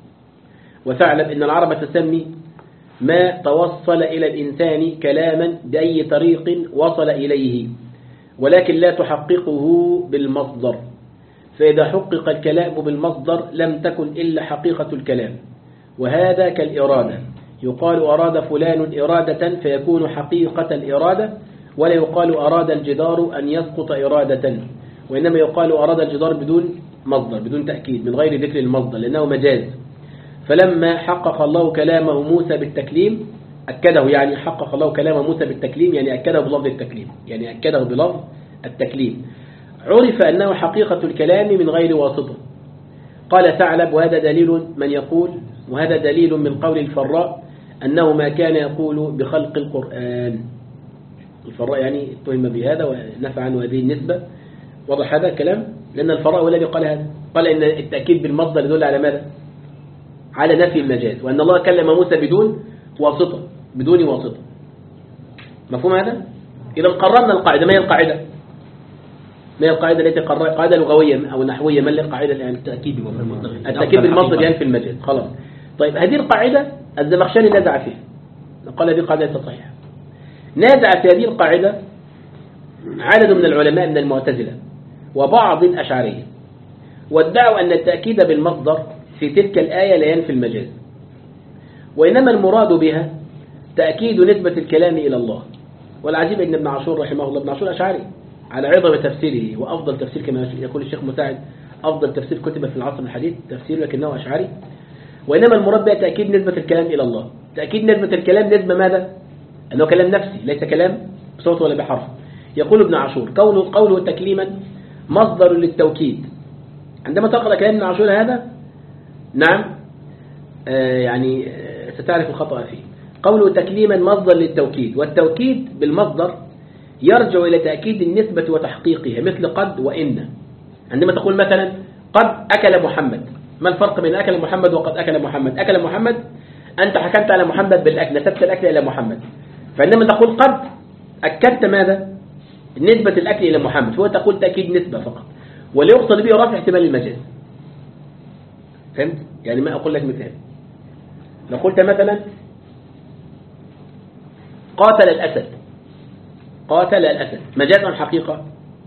وثعلب إن العرب تسمي ما توصل إلى الإنسان كلاما بأي طريق وصل إليه، ولكن لا تحققه بالمصدر، فإذا حقق الكلام بالمصدر لم تكن إلا حقيقة الكلام، وهذا كالإرادة، يقال أراد فلان إرادة فيكون حقيقة الإرادة، ولا يقال أراد الجدار أن يسقط إرادة، وإنما يقال أراد الجدار بدون مصدر، بدون تأكيد، من غير ذكر المصدر، لأنه مجاز. فلما حقق الله كلامه موسى بالتكليم أكده، يعني حقق الله كلام موسى بالتكليم يعني أكده بلفظ التكليم، يعني أكده بلفظ التكليم، عرف أنه حقيقة الكلام من غير واسطة. قال ثعلب: وهذا دليل من يقول وهذا دليل من قول الفراء أنه ما كان يقول بخلق القرآن. الفراء يعني اتهم بهذا ونفى عنه هذه النسبة. وضح هذا الكلام؟ لأن الفراء هو الذي قال هذا، قال إن التأكيد بالمصدر يدل على ماذا؟ على نفي المجاز، وأن الله كلم موسى بدون واسطة، بدون واسطة. مفهوم هذا؟ إذا قررنا القاعدة. ما هي القاعدة؟ ما هي القاعدة التي قررها؟ قاعدة لغوية أو نحوية. ما هي القاعدة الآن؟ التأكيد بالمصدر. التأكيد بالمصدر ينفي المجاز. خلاص. طيب هذه القاعدة الزمخشري نازع فيها، قال هذه قاعدة صحيحة. نازع في هذه القاعدة عدد من العلماء من المعتزلة وبعض الأشعرية، وادعوا أن التأكيد بالمصدر في تلك الآية لا ينفي المجاز، وإنما المراد بها تأكيد نسبة الكلام إلى الله. والعجيب أن ابن عاشور رحمه الله، ابن عاشور أشعري على عظم تفسيره وأفضل تفسير كما يقول الشيخ مساعد، أفضل تفسير كتب في العصر الحديث تفسير، لكنه أشعري. وإنما المراد بها تأكيد نسبة الكلام إلى الله. تأكيد نسبة الكلام نسبة ماذا؟ أنه كلام نفسي ليس كلام بصوت ولا بحرف. يقول ابن عاشور: قوله, قوله تكليما مصدر للتوكيد. عندما تقرأ كلام ابن عاشور هذا، نعم آه يعني آه ستعرف الخطأ فيه. قوله تكليما مصدر للتوكيد، والتوكيد بالمصدر يرجع إلى تأكيد النسبة وتحقيقها، مثل قد وإن. عندما تقول مثلا قد أكل محمد، ما الفرق بين أكل محمد وقد أكل محمد؟ أكل محمد أنت حكمت على محمد بالأكل، نسبت الأكل إلى محمد. فعندما تقول قد أكدت ماذا؟ نسبة الأكل إلى محمد، فهو تقول تأكيد نسبة فقط، ولا يقصد به رفع احتمال المجاز. فهمت؟ يعني ما أقول لك مثال، لو قلت مثلا قاتل الأسد، قاتل الأسد مجاز أم حقيقة؟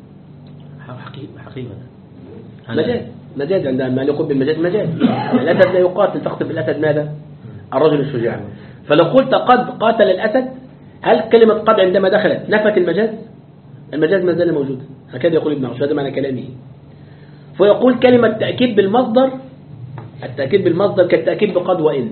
حقيقة. مجاز. مجاز عندما يقول بالمجاز مجاز. الأسد لا يقاتل، تقصد بالأسد ماذا؟ الرجل الشجاع. فلو قلت قد قاتل الأسد، هل كلمة قد عندما دخلت نفت المجاز؟ المجاز ما زال موجود. هكذا يقول ابن عاشور، هذا معنى كلامه. فيقول كلمة تأكيد بالمصدر، التأكيد بالمصدر كالتأكيد بقد وإن.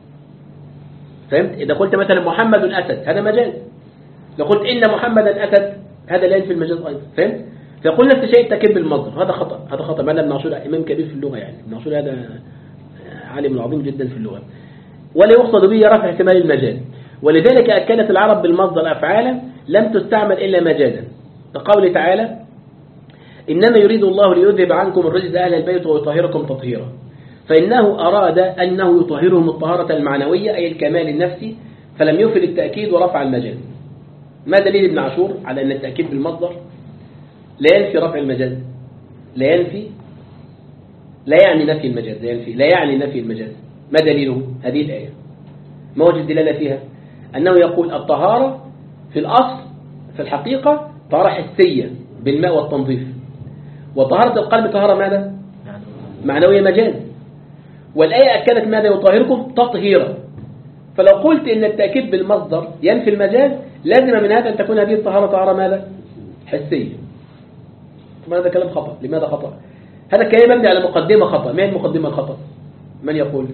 فهمت؟ إذا قلت مثلا محمد أسد هذا مجاز، لو قلت إن محمدا أسد هذا لا ينفي المجاز أيضا. فهمت؟ فيقول نفس الشيء التأكيد بالمصدر. هذا خطأ، هذا خطأ. معنى ابن عاشور إمام كبير في اللغة، يعني ابن عاشور هذا عالم عظيم جدا في اللغة، ولا يقصد به رفع احتمال المجاز. ولذلك أكدت العرب بالمصدر أفعالا لم تستعمل إلا مجازا، كقوله تعالى: إنما يريد الله ليذهب عنكم الرجس أهل البيت ويطهركم تطهيرا. فإنه أراد أنه يطهرهم الطهارة المعنوية أي الكمال النفسي، فلم يفل التأكيد ورفع المجاز. ما دليل ابن عاشور على أن التأكيد بالمصدر لا ينفي رفع المجاز؟ لا ينفي، لا يعني نفي المجاز، لا ينفي، لا يعني نفي المجاز. ما دليله؟ هذه الآية. ما وجه الدلالة فيها؟ أنه يقول الطهارة في الأصل في الحقيقة طهارة حسية بالماء والتنظيف، وطهارة القلب طهارة ماذا؟ معنوية مجاز. والآية أكدت ماذا؟ يطهركم تطهيرا. فلو قلت إن التأكيد بالمصدر ينفي المجاز، لازم من هذا أن تكون هذه الطهارة طهارة ماذا؟ حسية. طبعا هذا كلام خطأ. لماذا خطأ؟ هذا الكلام مبني على مقدمة خطأ. ما هي المقدمة الخطأ؟ من يقول؟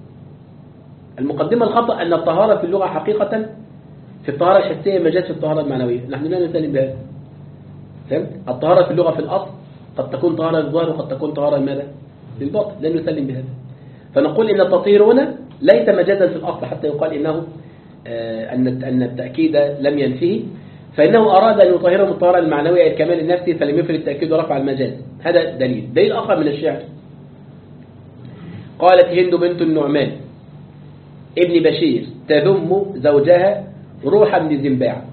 المقدمة الخطأ أن الطهارة في اللغة حقيقة في الطهارة الحسية مجاز في الطهارة المعنوية. نحن لا نسلم بهذا. فهمت؟ الطهارة في اللغة في الأصل قد تكون طهارة للظاهر وقد تكون طهارة لماذا؟ للباطن. لا نسلم بهذا. فنقول إن التطهير هنا ليس مجازا في الأصل حتى يقال إنه آه أن أن التأكيد لم ينفيه، فإنه أراد أن يطهرهم الطهارة المعنوية الكمال النفسي فلم يفل التأكيد ورفع المجاز. هذا دليل. دليل آخر من الشعر: قالت هند بنت النعمان ابن بشير تذم زوجها روحا بن زنباع.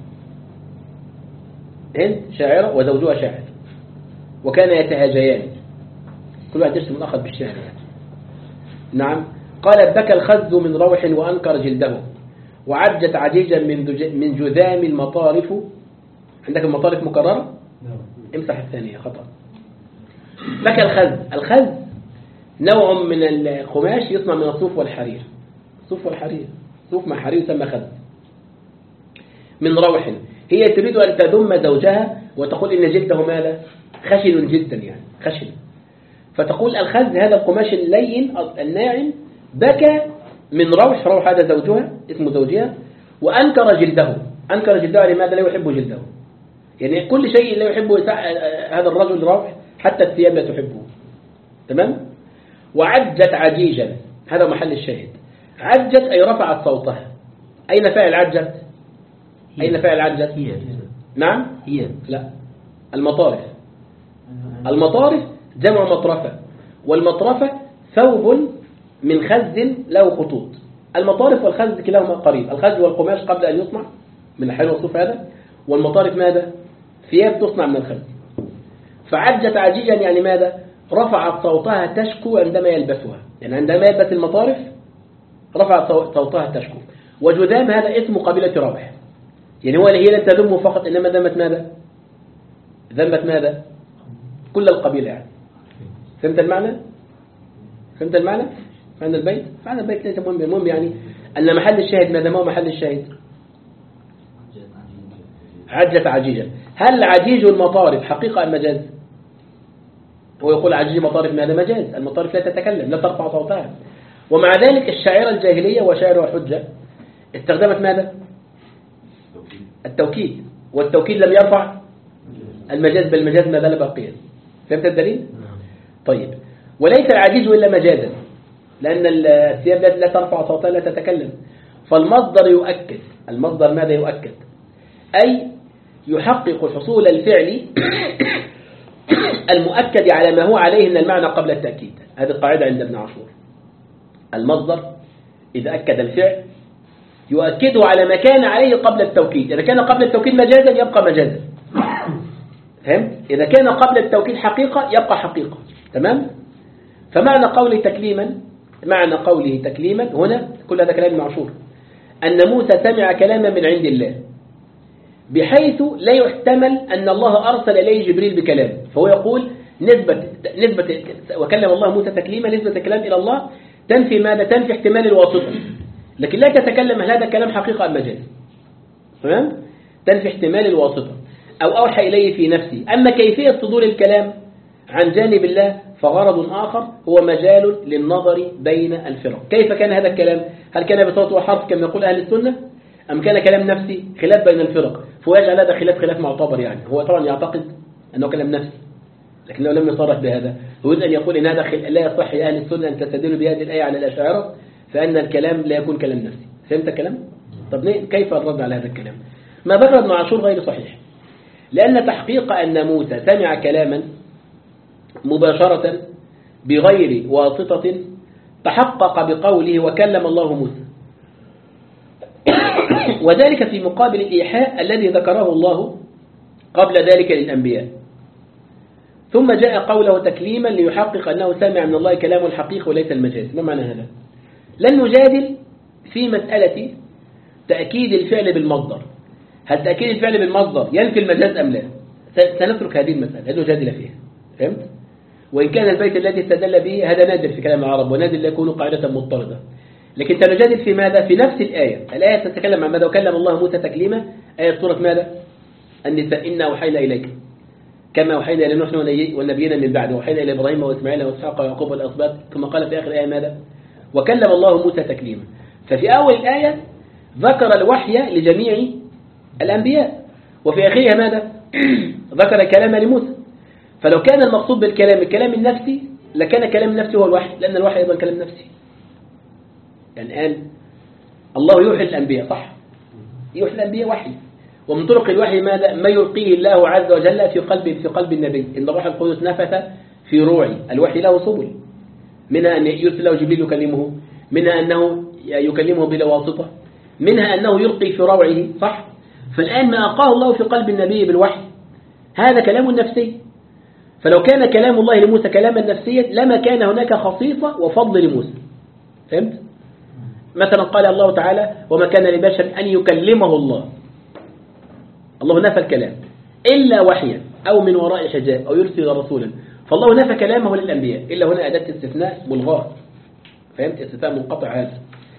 هند شاعرة وزوجها شاعر، وكان يتهاجيان، كل واحد يرسم الآخر بالشعر يعني. نعم. قالت بكى الخز من روح وأنكر جلده، وعجت عجيجا من من جذام المطارف. عندك المطارف مكررة؟ امسح الثانية خطأ. بكى الخز. الخز نوع من القماش يصنع من الصوف والحرير. الصوف والحرير صوف محاري يسمى خز. من روح، هي تريد أن تذم زوجها وتقول إن جلده ماذا؟ خشن جدا، يعني خشن. فتقول الخز هذا القماش اللين الناعم بكى من روح، روح هذا زوجها اسم زوجها، وأنكر جلده. أنكر جلده لماذا؟ لا يحب جلده، يعني كل شيء لا يحبه هذا الرجل روح، حتى الثياب لا تحبه. تمام. وعجت عجيجا، هذا محل الشاهد. عجت أي رفعت صوتها. أين فاعل عجت؟ أين فاعل عجت؟ هي. نعم هي. لا، المطارف. المطارف جمع مطرفة، والمطرفة ثوب من خز له خطوط. المطارف والخز كلاهما قريب. الخز والقماش قبل أن يصنع من الحلو والصوف هذا، والمطارف ماذا؟ ثياب تصنع من الخز. فعجت عجيجا يعني ماذا؟ رفعت صوتها تشكو عندما يلبسها، يعني عندما يلبس المطارف رفعت صوتها تشكو. وجذام هذا اسم قبيلة روح، يعني هو هي لا تذم فقط، إنما ذمت ماذا؟ ذمت ماذا؟ كل القبيلة يعني. فهمت المعنى؟ فهمت المعنى؟ فهمت البيت؟ فهمت البيت ليس مهم. المهم يعني أن محل الشاهد ماذا؟ ما هو محل الشاهد؟ عجت عجيجا. هل عجيج المطارف حقيقة أم مجاز؟ هو يقول عجيج المطارف ماذا؟ مجاز. المطارف لا تتكلم، لا ترفع صوتها. ومع ذلك الشاعرة الجاهلية وشاعر وحجة استخدمت ماذا؟ التوكيد، والتوكيد لم يرفع المجاز، بل المجاز ما زال باقيا. فهمت الدليل؟ طيب. وليس العجيج إلا مجازا، لأن الثياب لا ترفع صوتها، لا تتكلم. فالمصدر يؤكد. المصدر ماذا يؤكد؟ أي يحقق حصول الفعل المؤكد على ما هو عليه من المعنى قبل التأكيد. هذه القاعدة عند ابن عاشور. المصدر إذا أكد الفعل يؤكده على ما كان عليه قبل التوكيد. إذا كان قبل التوكيد مجازا يبقى مجازا. فهم؟ إذا كان قبل التوكيد حقيقة يبقى حقيقة. تمام؟ فمعنى قوله تكليما، معنى قوله تكليما هنا، كل هذا كلام ابن عاشور، أن موسى سمع كلاما من عند الله، بحيث لا يحتمل أن الله أرسل إليه جبريل بكلام. فهو يقول نسبة نسبة وكلم الله موسى تكليما، نسبة الكلام إلى الله تنفي ماذا؟ تنفي احتمال الواسطة، لكن لا تتكلم هل هذا كلام حقيقة أم مجاز. تمام؟ تنفي احتمال الواسطة. أو أوحى إليه في نفسي. أما كيفية صدور الكلام عن جانب الله فغرض آخر هو مجال للنظر بين الفرق. كيف كان هذا الكلام؟ هل كان بصوت وحرف كما يقول أهل السنة، أم كان كلام نفسي؟ خلاف بين الفرق. فهو يجعل هذا خلاف خلاف معتبر، يعني هو طبعا يعتقد أنه كلام نفسي، لكن لو لم يصرح بهذا هو يريد أن يقول إن هذا لا يصح لأهل السنة أن تستدلوا بهذه الآية على الأشاعرة، فأن الكلام لا يكون كلام نفسي. فهمت الكلام؟ طب كيف الرد على هذا الكلام؟ ما ذكر ابن عاشور غير صحيح، لأن تحقيق أن موسى سمع كلاما مباشرة بغير واسطة تحقق بقوله وكلم الله موسى، وذلك في مقابل الإيحاء الذي ذكره الله قبل ذلك للأنبياء. ثم جاء قوله تكليما ليحقق أنه سمع من الله كلام الحقيقي وليس المجاز. ما معنى هذا؟ لن نجادل في مسألة تأكيد الفعل بالمصدر. هل تأكيد الفعل بالمصدر ينفي المجاز أم لا؟ سنترك هذه المسألة، لن نجادل فيها. فهمت؟ وإن كان البيت الذي استدل به هذا نادر في كلام العرب، ونادر لا يكون قاعدة مضطردة، لكن سنجادل في ماذا؟ في نفس الآية. الآية تتكلم عن ماذا؟ وكلم الله موسى تكليما. آية سورة ماذا؟ النساء. إنا أوحينا إليك كما أوحينا إلى نوح والنبيين من بعد، وأوحينا إلى إبراهيم وإسماعيل وإسحاق ويعقوب والأسباط. ثم قال في آخر الآية ماذا؟ وكلم الله موسى تكليما. ففي أول الآية ذكر الوحي لجميع الأنبياء، وفي آخرها ماذا؟ ذكر كلام لموسى. فلو كان المقصود بالكلام الكلام النفسي لكان كلام النفسي هو الوحي، لأن الوحي أيضا كلام نفسي. يعني الآن الله يوحي الأنبياء، صح؟ يوحي الأنبياء وحي، ومن طرق الوحي ماذا؟ ما يلقيه الله عز وجل في قلب في قلب النبي. إن الروح القدس نفث في روعي. الوحي له سبل، منها أن يرسل له جبريل يكلمه، منها أنه يكلمه بلا واسطة، منها أنه يلقي في روعه، صح؟ فالآن ما ألقاه الله في قلب النبي بالوحي هذا كلام نفسي. فلو كان كلام الله لموسى كلاما نفسيا لما كان هناك خصيصة وفضل لموسى. فهمت؟ مثلا قال الله تعالى وما كان لبشر أن يكلمه الله. الله نفى الكلام إلا وحيا أو من وراء حجاب أو يرسل رسولا. فالله نفى كلامه للأنبياء، إلا هنا أداة استثناء ملغاة. فهمت؟ استثناء منقطع هذا.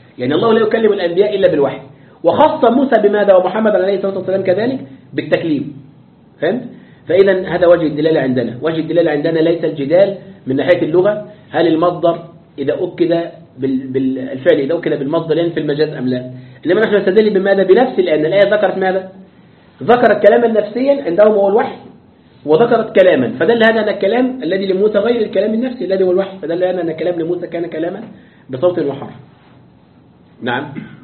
يعني الله لا يكلم الأنبياء إلا بالوحي، وخص موسى بماذا ومحمد عليه الصلاة والسلام كذلك بالتكليم. فهمت؟ فإذا هذا وجه الدلالة عندنا. وجه الدلالة عندنا ليس الجدال من ناحية اللغة، هل المصدر إذا أكد بالفعل إذا أكد بالمصدر ينفي المجاز أم لا، إنما نحن نستدل بماذا؟ بنفس الآية. الآية ذكرت ماذا؟ ذكرت كلاما نفسيا عندهم هو الوحي، وذكرت كلاما، فدل هذا أن الكلام الذي لموسى غير الكلام النفسي الذي هو الوحي، فدل هذا أن الكلام لموسى كان كلاما بصوت وحرف. نعم.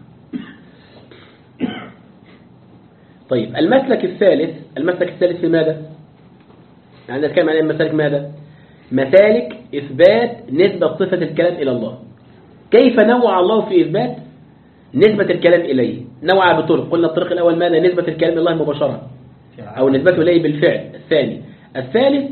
طيب المسلك الثالث، المسلك الثالث في ماذا؟ يعني نتكلم عن المسالك ماذا؟ مسالك إثبات نسبة صفة الكلام إلى الله. كيف نوع الله في إثبات نسبة الكلام إليه؟ نوع بطرق. قلنا الطريق الأول ماذا؟ نسبة الكلام إلى الله مباشرة أو نسبته إليه بالفعل. الثاني الثالث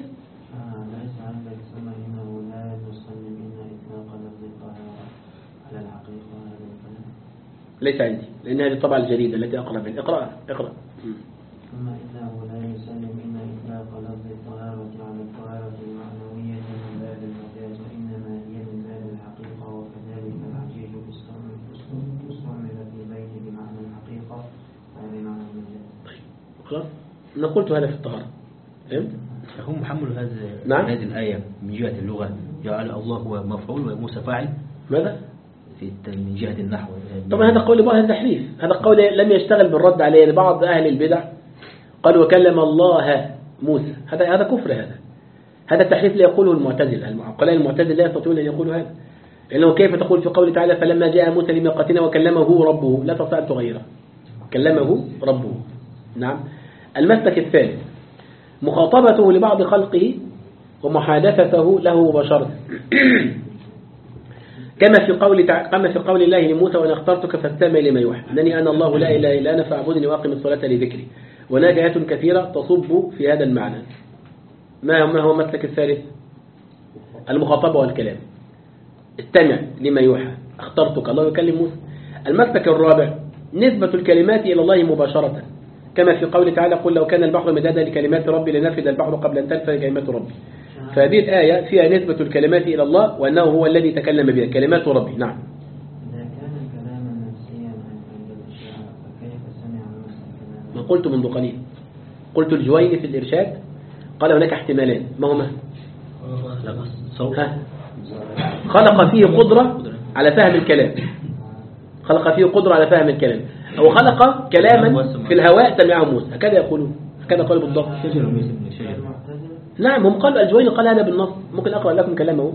ليس عندي لأن هذه الطبعة الجديدة التي أقرأ بها. اقرأ اقرأ. ثم إنه لا يسلم إن إطلاق لفظ الطهارة على الطهارة المعنوية من باب المجاز، وإنما هي من باب الحقيقة، وكذلك العجيج استعمل في بيت بمعنى الحقيقة لا بمعنى المجاز. خلاص أنا قلت هذا في الطهارة. فهمت؟ هم محمل هذه نعم؟ هذه الآية من جهة اللغة جعل الله هو مفعول وموسى فاعل. ماذا؟ في من جهة النحو. طبعا هذا قول بعض التحريف، هذا قول لم يشتغل بالرد عليه. بعض أهل البدع قال وكلم الله موسى، هذا هذا كفر. هذا هذا التحريف لا يقوله المعتزلة. العقلاء المعتزلة لا يستطيعون أن يقولوا هذا، لأنه كيف تقول في قوله تعالى فلما جاء موسى لميقاتنا وكلمه ربه، لا تستطيع أن تغيره، كلمه ربه. نعم. المسلك الثالث مخاطبته لبعض خلقه ومحادثته له مباشرة كما في قول كما في قول الله لموسى وانا اخترتك فاستمع لما يوحى انني انا الله لا اله الا انا فاعبدني واقم الصلاه لذكري، وهناك آيات كثيره تصب في هذا المعنى. ما ما هو المسلك الثالث؟ المخاطبه والكلام. استمع لما يوحى، اخترتك، الله يكلم موسى. المسلك الرابع نسبه الكلمات الى الله مباشره كما في قول تعالى قل لو كان البحر مدادا لكلمات ربي لنفد البحر قبل ان تنفذ كلمات ربي. فهذه الآية فيها نسبة الكلمات إلى الله وأنه هو الذي تكلم بها كلمات ربي. نعم. إذا كان كلاما نفسيا عند الأشياء فكيف سمع موسى ما قلت منذ قليل، قلت الجويني في الإرشاد قال هناك احتمالان. ما هما؟ ها؟ خلق فيه قدرة على فهم الكلام، خلق فيه قدرة على فهم الكلام، أو خلق كلاما في الهواء سمعه موسى، هكذا يقولون، هكذا قالوا بالضبط. نعم هم قالوا، الجويني قال هذا بالنص. ممكن أقرأ لكم كلامه.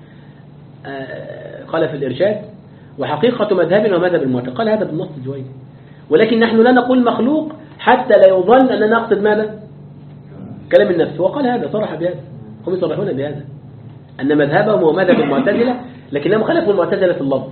آه قال في الإرشاد وحقيقة مذهبنا ومذهب المعتزلة، قال هذا بالنص الجويني، ولكن نحن لا نقول مخلوق حتى لا يظن أننا نقصد ماذا؟ كلام النفس. وقال هذا صرح بهذا، هم يصرحون بهذا أن مذهبهم هو مذهب المعتزلة، لكنهم خلفوا المعتزلة في اللفظ.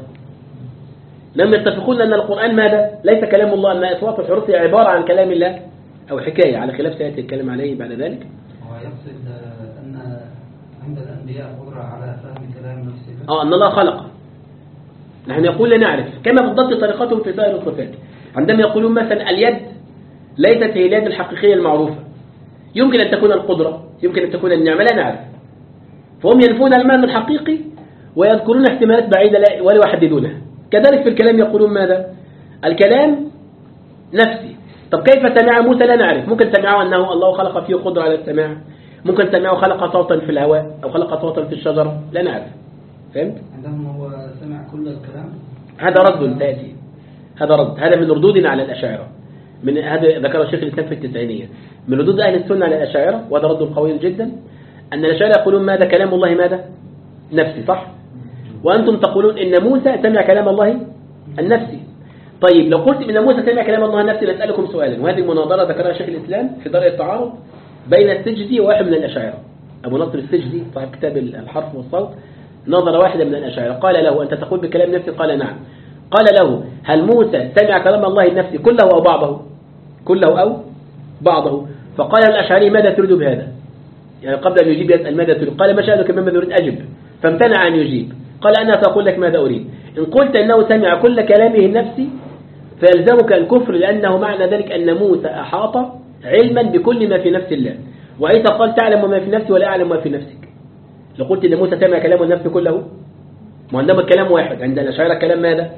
لم يتفقون أن القرآن ماذا؟ ليس كلام الله، أن أصوات الحروف هي عبارة عن كلام الله أو حكاية، على خلاف سيأتي الكلام عليه بعد ذلك. يقصد أن عند الأنبياء قدرة على فهم كلام نفسه. آه أن الله خلق. نحن يقول لا نعرف، كما بالضبط طريقتهم في سائر الصفات. عندما يقولون مثلا اليد ليست هي اليد الحقيقية المعروفة، يمكن أن تكون القدرة، يمكن أن تكون النعمة، لا نعرف. فهم ينفون المعنى الحقيقي ويذكرون احتمالات بعيدة ولا يحددونها. كذلك في الكلام يقولون ماذا؟ الكلام نفسي. طب كيف سمع موسى؟ لا نعرف. ممكن سمعه أنه الله خلق فيه قدرة على السماع، ممكن سمعه خلق صوتا في الهواء أو خلق صوتا في الشجرة، لا نعرف. فهمت؟ عندهم هو سمع كل الكلام. هذا رد تأتي، هذا رد، هذا من ردودنا على الأشاعرة. من هذا ذكر الشيخ الإسلام في التسعينية، من ردود أهل السنة على الأشاعرة، وهذا رد قوي جدا، أن الأشاعرة يقولون ماذا؟ كلام الله ماذا؟ نفسي، صح؟ وأنتم تقولون إن موسى سمع كلام الله النفسي. طيب لو قلت إن موسى سمع كلام الله النفسي نسألكم سؤالا، وهذه المناظرة ذكرها شيخ الإسلام في درء التعارض بين السجدي وواحد من الأشاعرة. أبو نصر السجدي صاحب كتاب الحرف والصوت نظر واحدة من الأشاعرة، قال له أنت تقول بكلام نفسي؟ قال نعم. قال له هل موسى سمع كلام الله النفسي كله أو بعضه؟ كله أو بعضه. فقال الأشاعري ماذا تريد بهذا؟ يعني قبل أن يجيب يسأل ماذا تريد؟ قال ما شأنك مما تريد أجب، فامتنع أن يجيب. قال أنا سأقول لك ماذا أريد. إن قلت أنه سمع كل كلامه النفسي فيلزمك الكفر، لأنه معنى ذلك أن موسى أحاط علما بكل ما في نفس الله، وعيسى قال تعلم ما في نفسي ولا أعلم ما في نفسك. لو قلت أن موسى سمع كلام النفس كله، ما عندما الكلام واحد، عند الأشاعرة كلام ماذا؟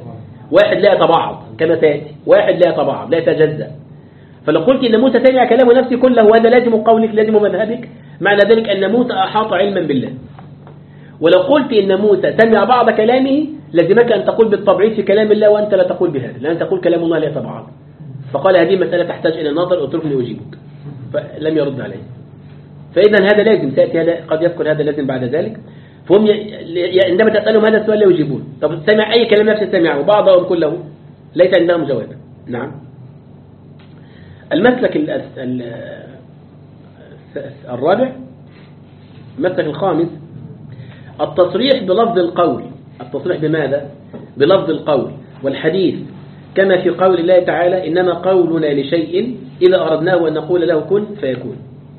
واحد لا يتبعض كما سيأتي، واحد لا يتبعض لا يتجزأ. فلو قلت إن موسى سمع كلام نفسه كله وهذا لازم قولك لازم مذهبك، معنى ذلك أن موسى أحاط علما بالله. ولو قلت إن موسى سمع بعض كلامه لازمك أن تقول بالتبعيض في كلام الله وأنت لا تقول بهذا، لأن تقول كلام الله لا يتبعض. فقال هذه مسألة تحتاج إلى نظر، اتركني أجيبك، فلم يرد عليه. فإذا هذا لازم سيأتي، هذا قد يذكر هذا لازم بعد ذلك. فهم ي... عندما تسألهم هذا السؤال لا يجيبون. طب سمع أي كلام نفسه سمعه بعضهم كله، ليس عندهم جواب. نعم. المسلك ال... ال... الرابع، المسلك الخامس، التصريح بلفظ القول. التصريح بماذا؟ بلفظ القول والحديث، كما في قول الله تعالى إنما قولنا لشيء إذا أردناه أن نقول له كن فيكون.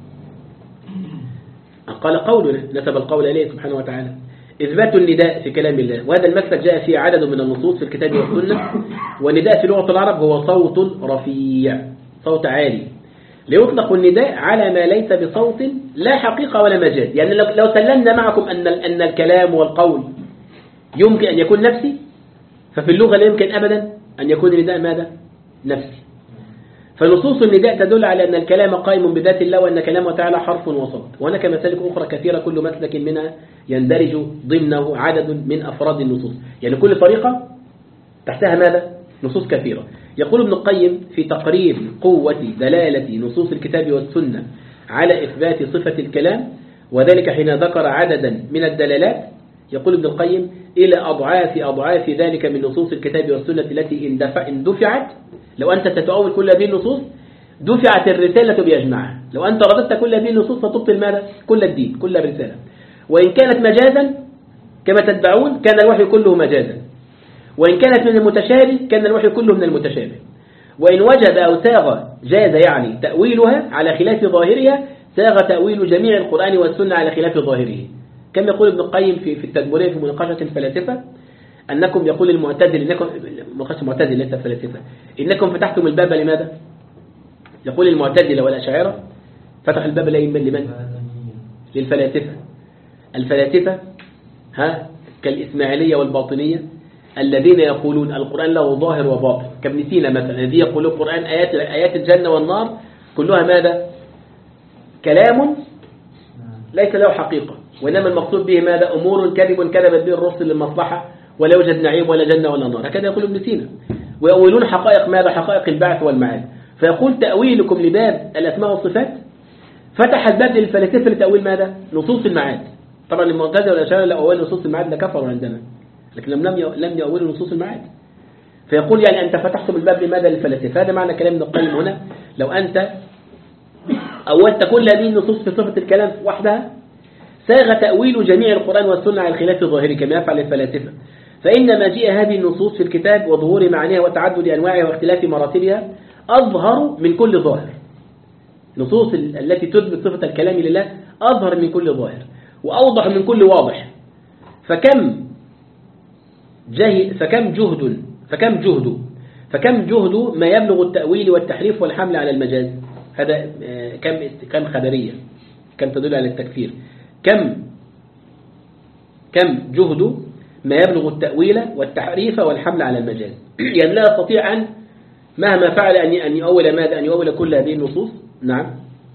قال قولنا، نسب القول إليه سبحانه وتعالى. إثبات النداء في كلام الله، وهذا المسلك جاء فيه عدد من النصوص في الكتاب والسنة. والنداء في لغة العرب هو صوت رفيع، صوت عالي، ليطلق النداء على ما ليس بصوت لا حقيقة ولا مجاز. يعني لو لو سلمنا معكم أن أن الكلام والقول يمكن أن يكون نفسي، ففي اللغة لا يمكن أبدا أن يكون النداء ماذا؟ نفسي. فنصوص النداء تدل على أن الكلام قائم بذات الله وأن كلامه تعالى حرف وصوت. وهناك مسالك أخرى كثيرة كل مسلك منها يندرج ضمنه عدد من أفراد النصوص، يعني كل طريقة تحتها ماذا؟ نصوص كثيرة. يقول ابن القيم في تقرير قوة دلالة نصوص الكتاب والسنة على إثبات صفة الكلام، وذلك حين ذكر عددا من الدلالات، يقول ابن القيم إلى أضعاف أضعاف ذلك من نصوص الكتاب والسنة التي إن دفعت، لو أنت ستؤول كل هذه النصوص دفعت الرسالة بأجمعها. لو أنت رددت كل هذه النصوص فتبطل ماذا؟ كل الدين، كل الرسالة. وإن كانت مجازا كما تدعون كان الوحي كله مجازا، وإن كانت من المتشابه كان الوحي كله من المتشابه. وإن وجد أو ساغ جاز يعني تأويلها على خلاف ظاهرها، ساغ تأويل جميع القرآن والسنة على خلاف ظاهره. كما يقول ابن القيم في في التدمرية في مناقشة الفلاسفة أنكم، يقول المعتزل إنكم مناقشة المعتزل ليس الفلاسفة، إنكم فتحتم الباب لماذا؟ يقول المعتزلة والأشاعرة فتح الباب لمن؟ للفلاسفة. الفلاسفة ها كالإسماعيلية والباطنية الذين يقولون القرآن له ظاهر وباطن، كابن سينا مثلا الذي يقول القرآن آيات آيات الجنة والنار كلها ماذا؟ كلام ليس له حقيقة، وإنما المقصود به ماذا؟ أمور كذب كذبت به الرسل للمصلحة ولا يوجد نعيم ولا جنة ولا نار، هكذا يقول ابن سينا. ويؤولون حقائق ماذا؟ حقائق البعث والمعاد. فيقول تأويلكم لباب الأسماء والصفات فتح الباب للفلاسفة لتأويل ماذا؟ نصوص المعاد. طبعا المعتزلة والأشاعرة لو أولوا نصوص المعاد لكفروا عندنا، لكن لم لم يأولوا نصوص المعاد. فيقول يعني أنت فتحتم الباب لماذا؟ للفلاسفة. هذا معنى كلام ابن القيم هنا. لو أنت أولت كل هذه النصوص في صفة الكلام وحدها ساغ تأويل جميع القرآن والسنة على الخلاف الظاهري كما يفعل الفلاسفة. فإنما جاء هذه النصوص في الكتاب وظهور معانيها وتعدد أنواعها واختلاف مراتبها أظهر من كل ظاهر. نصوص التي تثبت صفة الكلام لله أظهر من كل ظاهر وأوضح من كل واضح. فكم جهد فكم جهد فكم جهد فكم جهد ما يبلغ التأويل والتحريف والحمل على المجاز. هذا كم كم خبرية، كم تدل على التكفير. كم كم جهد ما يبلغ التأويل والتحريف والحمل على المجاز. يعني لا يستطيع أن مهما فعل أن أن يؤول ماذا؟ أن يؤول كل هذه النصوص. نعم.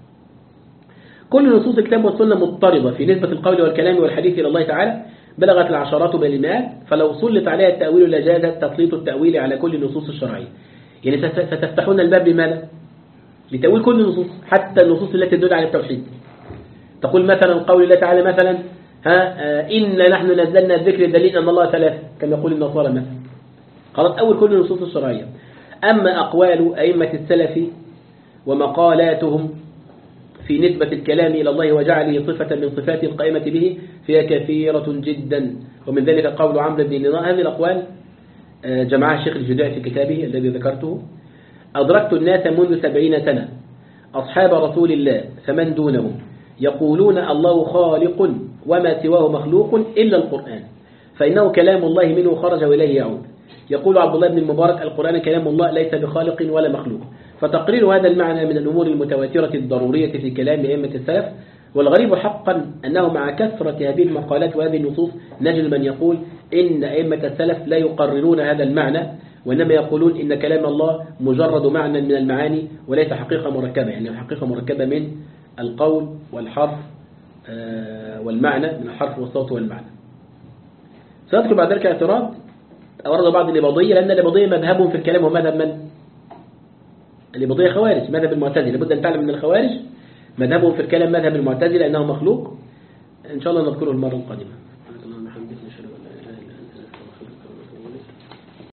كل نصوص الكتاب والسنة مضطردة في نسبة القول والكلام والحديث إلى الله تعالى بلغت العشرات بل المئات، فلو سلط عليها التأويل لجاز تسليط التأويل على كل النصوص الشرعية. يعني ستفتحون الباب لماذا؟ لتأويل كل النصوص، حتى النصوص التي تدل على التوحيد. تقول مثلا قول الله تعالى مثلا ها إن نحن نزلنا الذكر الدليل أن الله ثلاث كما يقول النصارى مثلا. خلاص أول كل النصوص الشرعية. أما أقوال أئمة السلف ومقالاتهم في نسبة الكلام إلى الله وجعله صفة من صفاته القائمة به فهي كثيرة جدا، ومن ذلك قول عمرو بن دينار. هذه الأقوال جمعها الشيخ الجدعي في كتابه الذي ذكرته. أدركت الناس منذ سبعين سنة أصحاب رسول الله فمن دونهم يقولون الله خالق وما سواه مخلوق إلا القرآن فإنه كلام الله منه خرج وإليه يعود. يقول عبد الله بن المبارك القرآن كلام الله ليس بخالق ولا مخلوق. فتقرير هذا المعنى من الأمور المتواترة الضرورية في كلام أئمة السلف. والغريب حقا أنه مع كثرة هذه المقالات وهذه النصوص نجد من يقول إن أئمة السلف لا يقررون هذا المعنى، وإنما يقولون إن كلام الله مجرد معنى من المعاني وليس حقيقة مركبة، يعني حقيقة مركبة من القول والحرف والمعنى، من الحرف والصوت والمعنى. سأذكر بعد ذلك اعتراض أورد بعض الإباضية، لأن الإباضية مذهبهم في الكلام ومذهب من؟ الإباضية خوارج، مذهب المعتزلة. لابد أن تعلم من الخوارج مذهبهم في الكلام مذهب المعتزلة أنه مخلوق. إن شاء الله نذكره المرة القادمة.